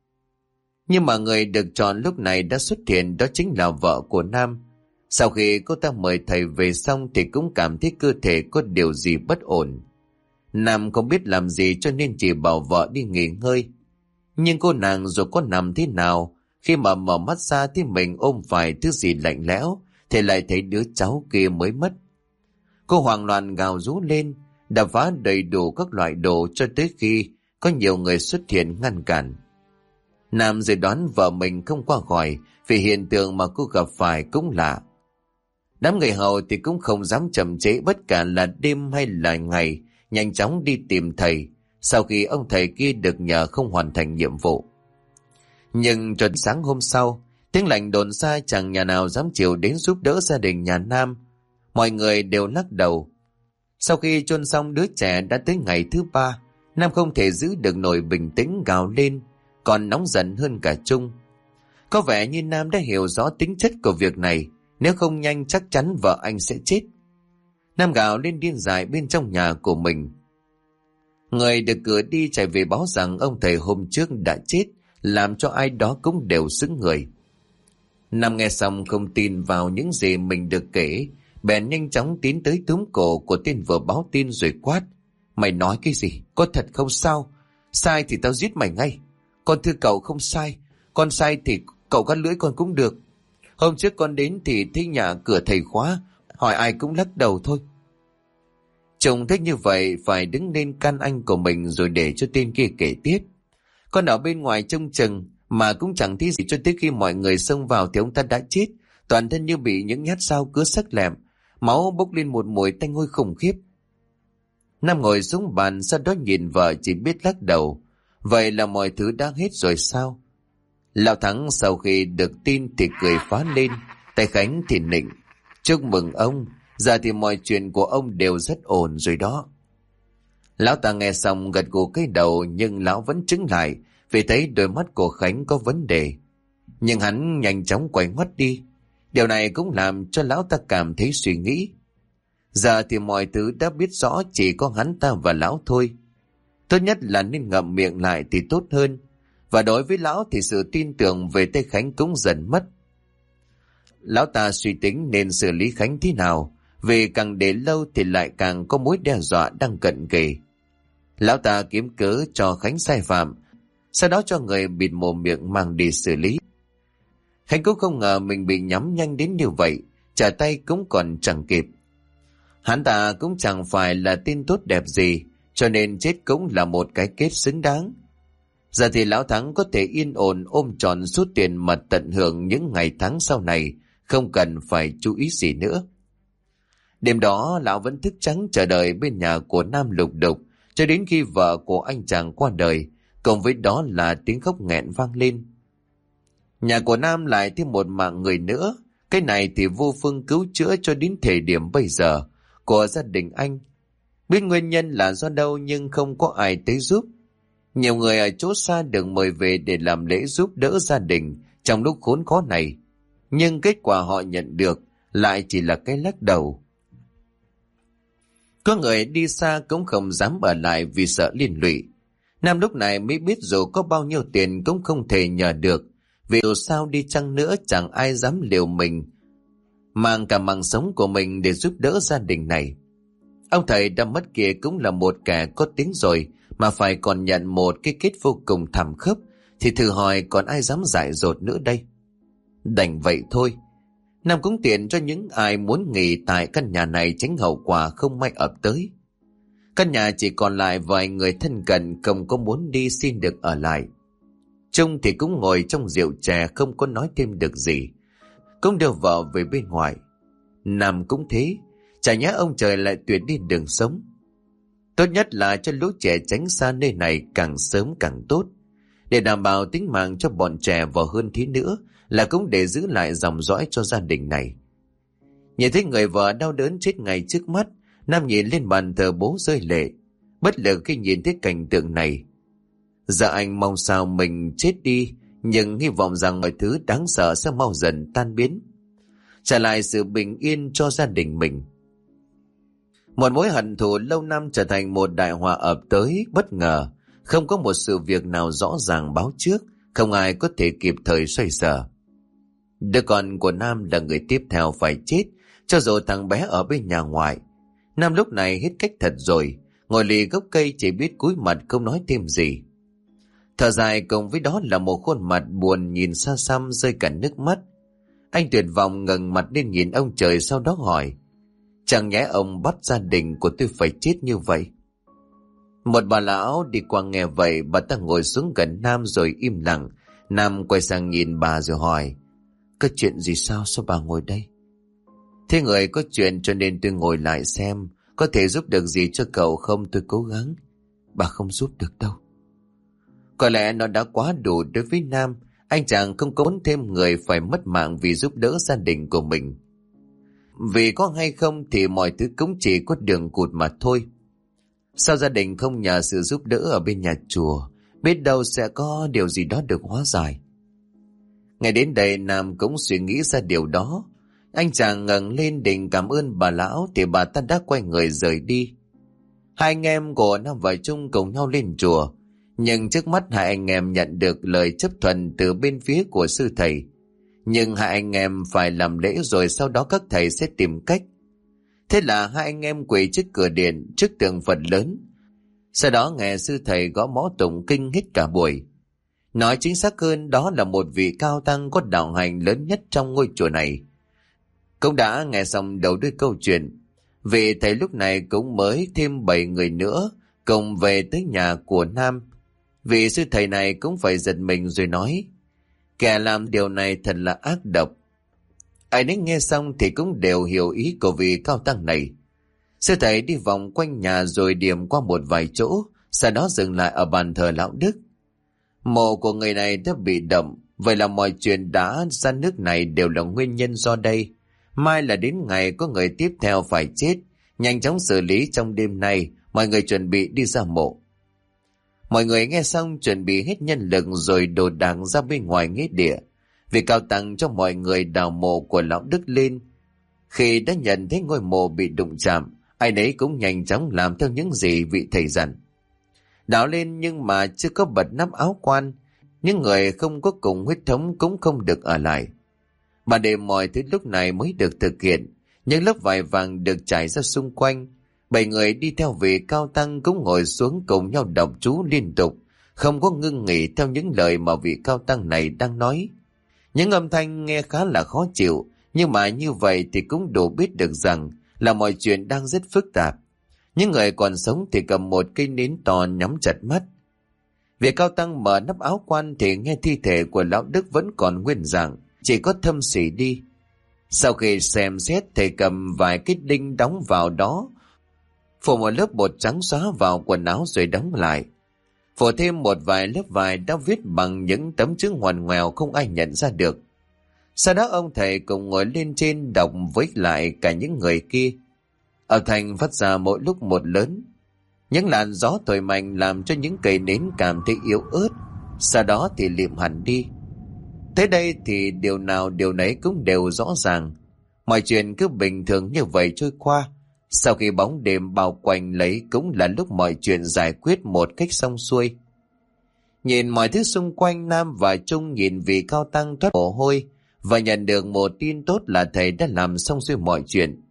Nhưng mà người được chọn lúc này đã xuất hiện, đó chính là vợ của Nam. Sau khi cô ta mời thầy về xong thì cũng cảm thấy cơ thể có điều gì bất ổn. Nam không biết làm gì cho nên chỉ bảo vợ đi nghỉ ngơi. Nhưng cô nàng dù có nằm thế nào, khi mà mở mắt ra thì mình ôm phải thứ gì lạnh lẽo, thì lại thấy đứa cháu kia mới mất. Cô hoảng loạn gào rú lên, đập phá đầy đủ các loại đồ cho tới khi có nhiều người xuất hiện ngăn cản. Nam dự đoán vợ mình không qua khỏi vì hiện tượng mà cô gặp phải cũng lạ. Đám người hầu thì cũng không dám chậm trễ, bất cả là đêm hay là ngày, nhanh chóng đi tìm thầy, sau khi ông thầy kia được nhờ không hoàn thành nhiệm vụ. Nhưng cho sáng hôm sau, tiếng lành đồn xa chẳng nhà nào dám chịu đến giúp đỡ gia đình nhà Nam. Mọi người đều lắc đầu. Sau khi chôn xong đứa trẻ đã tới ngày thứ 3, Nam không thể giữ được nổi bình tĩnh, gào lên, còn nóng giận hơn cả Trung. Có vẻ như Nam đã hiểu rõ tính chất của việc này, nếu không nhanh chắc chắn vợ anh sẽ chết. Nam gào lên điên dại bên trong nhà của mình. Người được cử đi chạy về báo rằng ông thầy hôm trước đã chết, làm cho ai đó cũng đều sững người. Nam nghe xong không tin vào những gì mình được kể, bèn nhanh chóng tiến tới túm cổ của tên vừa báo tin rồi quát: Mày nói cái gì? Có thật không sao? Sai thì tao giết mày ngay. Con thưa cậu không sai. Con sai thì cậu cắt lưỡi con cũng được. Hôm trước con đến thì thấy nhà cửa thầy khóa, hỏi ai cũng lắc đầu thôi. Chồng thích như vậy phải đứng lên can anh của mình rồi để cho tên kia kể tiếp. Con ở bên ngoài trông chừng mà cũng chẳng thấy gì cho tới khi mọi người xông vào thì ông ta đã chết. Toàn thân như bị những nhát dao cứa sắc lẹm, máu bốc lên một mùi tanh hôi khủng khiếp. Nam ngồi xuống bàn, sau đó nhìn vợ chỉ biết lắc đầu. Vậy là mọi thứ đã hết rồi sao? Lão Thắng sau khi được tin thì cười phá lên, tay Khánh thì nịnh. Chúc mừng ông, giờ thì mọi chuyện của ông đều rất ổn rồi đó. Lão ta nghe xong gật gù cái đầu, nhưng lão vẫn trứng lại vì thấy đôi mắt của Khánh có vấn đề. Nhưng hắn nhanh chóng quay ngoắt đi. Điều này cũng làm cho lão ta cảm thấy suy nghĩ. Giờ thì mọi thứ đã biết rõ, chỉ có hắn ta và lão thôi. Tốt nhất là nên ngậm miệng lại thì tốt hơn. Và đối với lão thì sự tin tưởng về tay Khánh cũng dần mất. Lão ta suy tính nên xử lý Khánh thế nào, vì càng để lâu thì lại càng có mối đe dọa đang cận kề. Lão ta kiếm cớ cho Khánh sai phạm, sau đó cho người bịt mồm miệng mang đi xử lý. Khánh cũng không ngờ mình bị nhắm nhanh đến như vậy, trả tay cũng còn chẳng kịp. Hắn ta cũng chẳng phải là tin tốt đẹp gì, cho nên chết cũng là một cái kết xứng đáng. Giờ thì lão Thắng có thể yên ổn ôm trọn số tiền mà tận hưởng những ngày tháng sau này, không cần phải chú ý gì nữa. Đêm đó lão vẫn thức trắng chờ đợi bên nhà của Nam Lục Đục cho đến khi vợ của anh chàng qua đời, cùng với đó là tiếng khóc nghẹn vang lên. Nhà của Nam lại thêm một mạng người nữa, cái này thì vô phương cứu chữa cho đến thời điểm bây giờ của gia đình anh. Biết nguyên nhân là do đâu nhưng không có ai tới giúp. Nhiều người ở chỗ xa được mời về để làm lễ giúp đỡ gia đình trong lúc khốn khó này, nhưng kết quả họ nhận được lại chỉ là cái lắc đầu. Có người đi xa cũng không dám ở lại vì sợ liên lụy. Nam lúc này mới biết dù có bao nhiêu tiền cũng không thể nhờ được, vì dù sao đi chăng nữa chẳng ai dám liều mình mang cả mạng sống của mình để giúp đỡ gia đình này. Ông thầy đã mất kia cũng là một kẻ có tiếng rồi, mà phải còn nhận một cái kết vô cùng thảm khốc, thì thử hỏi còn ai dám dại dột nữa đây. Đành vậy thôi. Nam cũng tiện cho những ai muốn nghỉ tại căn nhà này tránh hậu quả không may ập tới. Căn nhà chỉ còn lại vài người thân cận không có muốn đi xin được ở lại. Trung thì cũng ngồi trong rượu chè không có nói thêm được gì, cũng đưa vợ về bên ngoài. Nam cũng thế, chả nhẽ ông trời lại tuyệt đi đường sống. Tốt nhất là cho lũ trẻ tránh xa nơi này càng sớm càng tốt, để đảm bảo tính mạng cho bọn trẻ, và hơn thế nữa là cũng để giữ lại dòng dõi cho gia đình này. Nhìn thấy người vợ đau đớn chết ngay trước mắt, Nam nhìn lên bàn thờ bố rơi lệ, bất lực khi nhìn thấy cảnh tượng này. Giờ anh mong sao mình chết đi, nhưng hy vọng rằng mọi thứ đáng sợ sẽ mau dần tan biến, trả lại sự bình yên cho gia đình mình. Một mối hận thù lâu năm trở thành một đại họa ập tới bất ngờ, không có một sự việc nào rõ ràng báo trước, không ai có thể kịp thời xoay sở. Đứa con của Nam là người tiếp theo phải chết, cho dù thằng bé ở bên nhà ngoại. Nam lúc này hết cách thật rồi, ngồi lì gốc cây chỉ biết cúi mặt không nói thêm gì. Thở dài cùng với đó là một khuôn mặt buồn nhìn xa xăm rơi cả nước mắt. Anh tuyệt vọng ngẩng mặt lên nhìn ông trời, sau đó hỏi: chẳng nhẽ ông bắt gia đình của tôi phải chết như vậy? Một bà lão đi qua nghe vậy, bà ta ngồi xuống gần Nam rồi im lặng. Nam quay sang nhìn bà rồi hỏi: có chuyện gì sao bà ngồi đây? Thế người có chuyện cho nên tôi ngồi lại xem có thể giúp được gì cho cậu không, tôi cố gắng. Bà không giúp được đâu. Có lẽ nó đã quá đủ đối với Nam. Anh chàng không có muốn thêm người phải mất mạng vì giúp đỡ gia đình của mình. Vì có hay không thì mọi thứ cũng chỉ có đường cụt mà thôi. Sao gia đình không nhờ sự giúp đỡ ở bên nhà chùa, biết đâu sẽ có điều gì đó được hóa giải. Ngày đến đây Nam cũng suy nghĩ ra điều đó. Anh chàng ngẩng lên định cảm ơn bà lão thì bà ta đã quay người rời đi. Hai anh em của Nam và Trung cùng nhau lên chùa, nhưng trước mắt hai anh em nhận được lời chấp thuận từ bên phía của sư thầy. Nhưng hai anh em phải làm lễ rồi sau đó các thầy sẽ tìm cách. Thế là hai anh em quỳ trước cửa điện, trước tượng Phật lớn. Sau đó nghe sư thầy gõ mõ tụng kinh hết cả buổi. Nói chính xác hơn, đó là một vị cao tăng có đạo hành lớn nhất trong ngôi chùa này. Cũng đã nghe xong đầu đuôi câu chuyện. Vị thầy lúc này cũng mới thêm 7 người nữa cùng về tới nhà của Nam. Vị sư thầy này cũng phải giật mình rồi nói: kẻ làm điều này thật là ác độc. Ai nấy nghe xong thì cũng đều hiểu ý của vị cao tăng này. Sư thầy đi vòng quanh nhà rồi điểm qua một vài chỗ, sau đó dừng lại ở bàn thờ lão Đức. Mộ của người này đã bị động, vậy là mọi chuyện đã ra nước này đều là nguyên nhân do đây. Mai là đến ngày có người tiếp theo phải chết, nhanh chóng xử lý trong đêm nay, mọi người chuẩn bị đi ra mộ. Mọi người nghe xong chuẩn bị hết nhân lực rồi đồ đạc ra bên ngoài nghĩa địa. Vì cao tăng cho mọi người đào mộ của lão Đức lên. Khi đã nhận thấy ngôi mộ bị đụng chạm, ai nấy cũng nhanh chóng làm theo những gì vị thầy dặn. Đào lên nhưng mà chưa có bật nắp áo quan, những người không có cùng huyết thống cũng không được ở lại. Ban đêm mọi thứ lúc này mới được thực hiện, những lớp vải vàng được trải ra xung quanh. 7 người đi theo vị cao tăng cũng ngồi xuống cùng nhau đọc chú liên tục, không có ngưng nghỉ theo những lời mà vị cao tăng này đang nói. Những âm thanh nghe khá là khó chịu, nhưng mà như vậy thì cũng đủ biết được rằng là mọi chuyện đang rất phức tạp. Những người còn sống thì cầm một cây nến to nhắm chặt mắt. Vị cao tăng mở nắp áo quan thì nghe thi thể của lão Đức vẫn còn nguyên dạng, chỉ có thâm xỉ đi. Sau khi xem xét, thầy cầm vài cái đinh đóng vào đó, phủ một lớp bột trắng xóa vào quần áo rồi đóng lại. Phủ thêm một vài lớp vải đã viết bằng những tấm chữ ngoằn ngoèo không ai nhận ra được. Sau đó ông thầy cùng ngồi lên trên đọc với lại cả những người kia. Âm thanh phát ra mỗi lúc một lớn. Những làn gió thổi mạnh làm cho những cây nến cảm thấy yếu ớt, sau đó thì lịm hẳn đi. Tới đây thì điều nào điều nấy cũng đều rõ ràng. Mọi chuyện cứ bình thường như vậy trôi qua. Sau khi bóng đêm bao quanh lấy cũng là lúc mọi chuyện giải quyết một cách xong xuôi. Nhìn mọi thứ xung quanh, Nam và Trung nhìn vị cao tăng thoát mồ hôi và nhận được một tin tốt là thầy đã làm xong xuôi mọi chuyện.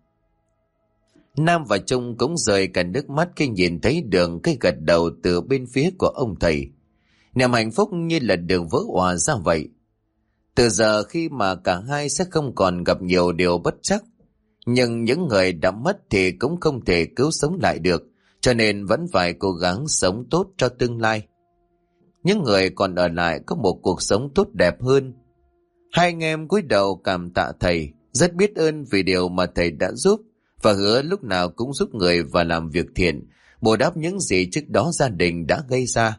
Nam và Trung cũng rơi cả nước mắt khi nhìn thấy đường cái gật đầu từ bên phía của ông thầy. Niềm hạnh phúc như là được vỡ òa ra vậy. Từ giờ khi mà cả hai sẽ không còn gặp nhiều điều bất trắc, nhưng những người đã mất thì cũng không thể cứu sống lại được, cho nên vẫn phải cố gắng sống tốt cho tương lai. Những người còn ở lại có một cuộc sống tốt đẹp hơn. Hai anh em cúi đầu cảm tạ thầy, rất biết ơn vì điều mà thầy đã giúp, và hứa lúc nào cũng giúp người và làm việc thiện, bù đắp những gì trước đó gia đình đã gây ra.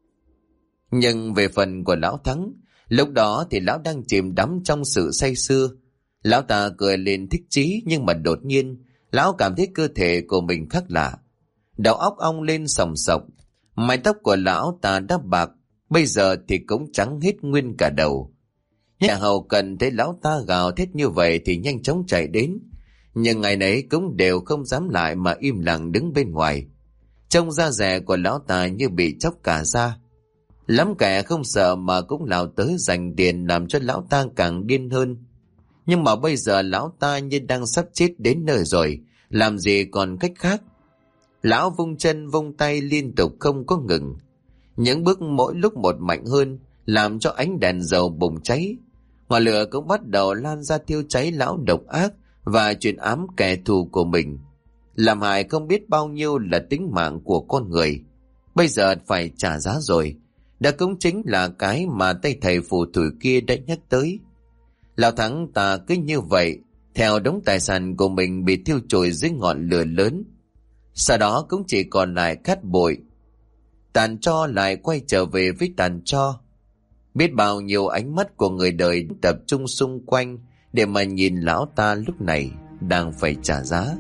Nhưng về phần của lão Thắng, lúc đó thì lão đang chìm đắm trong sự say sưa. Lão ta cười lên thích chí, nhưng mà đột nhiên lão cảm thấy cơ thể của mình khác lạ. Đầu óc ong lên sòng sọc, mái tóc của lão ta đã bạc, bây giờ thì cũng trắng hết nguyên cả đầu. Nhà hầu cần thấy lão ta gào thét như vậy thì nhanh chóng chạy đến, nhưng ngày nấy cũng đều không dám lại mà im lặng đứng bên ngoài. Trông da dẻ của lão ta như bị chóc cả da. Lắm kẻ không sợ mà cũng lao tới giành tiền, làm cho lão ta càng điên hơn. Nhưng mà bây giờ lão ta như đang sắp chết đến nơi rồi, làm gì còn cách khác. Lão vung chân vung tay liên tục không có ngừng. Những bước mỗi lúc một mạnh hơn, làm cho ánh đèn dầu bùng cháy. Ngọn lửa cũng bắt đầu lan ra thiêu cháy lão độc ác và truyền ám kẻ thù của mình, làm hại không biết bao nhiêu là tính mạng của con người. Bây giờ phải trả giá rồi. Đã cũng chính là cái mà tay thầy phù thủy kia đã nhắc tới. Lão Thắng ta cứ như vậy, theo đống tài sản của mình bị thiêu trụi dưới ngọn lửa lớn. Sau đó cũng chỉ còn lại cát bụi. Tàn tro lại quay trở về với tàn tro. Biết bao nhiêu ánh mắt của người đời tập trung xung quanh để mà nhìn lão ta lúc này đang phải trả giá.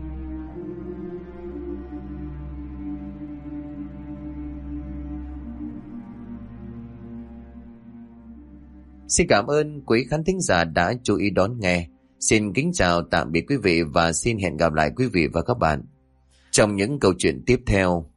Xin cảm ơn quý khán thính giả đã chú ý đón nghe. Xin kính chào tạm biệt quý vị và xin hẹn gặp lại quý vị và các bạn trong những câu chuyện tiếp theo.